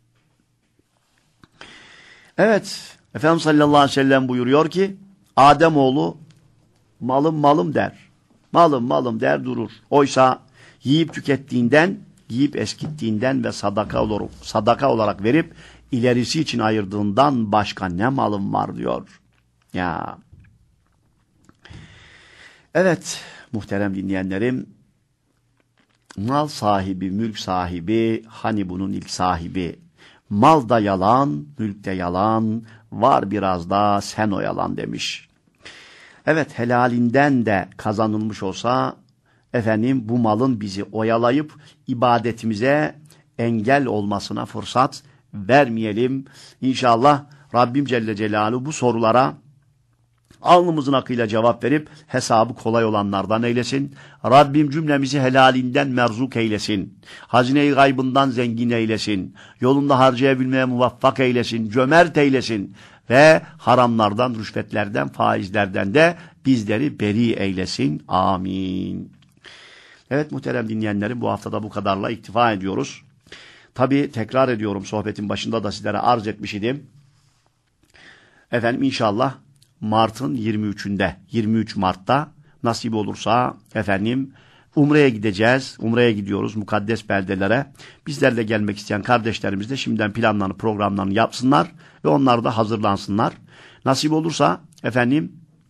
Evet, Efendimiz sallallahu aleyhi ve sellem buyuruyor ki, Ademoğlu malım malım der. Malım malım der durur. Oysa yiyip tükettiğinden, yiyip eskittiğinden ve sadaka olarak, sadaka olarak verip ilerisi için ayırdığından başka ne malım var diyor. Ya. Evet muhterem dinleyenlerim, mal sahibi, mülk sahibi, hani bunun ilk sahibi. Mal da yalan, mülk de yalan, var biraz da sen o yalan demiş. Evet helalinden de kazanılmış olsa efendim bu malın bizi oyalayıp ibadetimize engel olmasına fırsat vermeyelim. İnşallah Rabbim Celle Celaluhu bu sorulara alnımızın akıyla cevap verip hesabı kolay olanlardan eylesin. Rabbim cümlemizi helalinden merzuk eylesin. Hazine-i gaybından zengin eylesin. Yolunda harcayabilmeye muvaffak eylesin. Cömert eylesin. Ve haramlardan, rüşvetlerden, faizlerden de bizleri beri eylesin. Amin. Evet muhterem dinleyenlerim, bu haftada bu kadarla iktifa ediyoruz. Tabi tekrar ediyorum, sohbetin başında da sizlere arz etmiş idim. Efendim inşallah Mart'ın yirmi üçünde, yirmi üç Mart'ta nasip olursa efendim Umre'ye gideceğiz. Umre'ye gidiyoruz mukaddes beldelere. Bizlerle gelmek isteyen kardeşlerimiz de şimdiden planlarını, programlarını yapsınlar ve onlar da hazırlansınlar. Nasip olursa efendim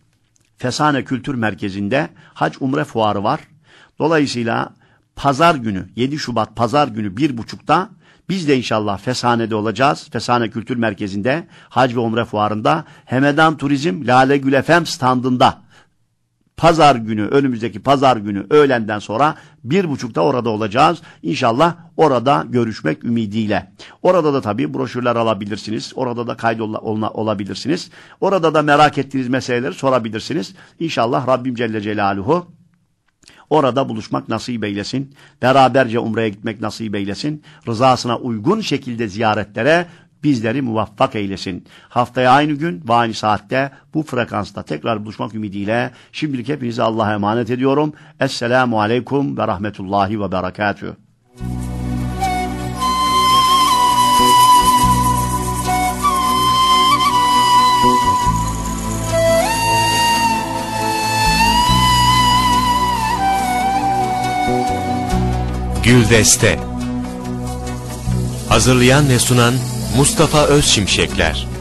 Fesane Kültür Merkezi'nde Hac Umre Fuarı var. Dolayısıyla pazar günü, yedi Şubat pazar günü bir buçukta biz de inşallah Fesane'de olacağız. Fesane Kültür Merkezi'nde Hac ve Umre Fuarı'nda Hemedan Turizm Lale Gül F M standında pazar günü, önümüzdeki pazar günü öğlenden sonra bir buçukta orada olacağız. İnşallah orada görüşmek ümidiyle. Orada da tabii broşürler alabilirsiniz. Orada da kaydolabilirsiniz. Orada da merak ettiğiniz meseleleri sorabilirsiniz. İnşallah Rabbim Celle Celaluhu orada buluşmak nasip eylesin. Beraberce umreye gitmek nasip eylesin. Rızasına uygun şekilde ziyaretlere bizleri muvaffak eylesin. Haftaya aynı gün ve aynı saatte bu frekansta tekrar buluşmak ümidiyle şimdilik hepinizi Allah'a emanet ediyorum. Esselamu aleyküm ve rahmetullahi ve berekatühü. Güldeste. Hazırlayan ve sunan Mustafa Özşimşekler.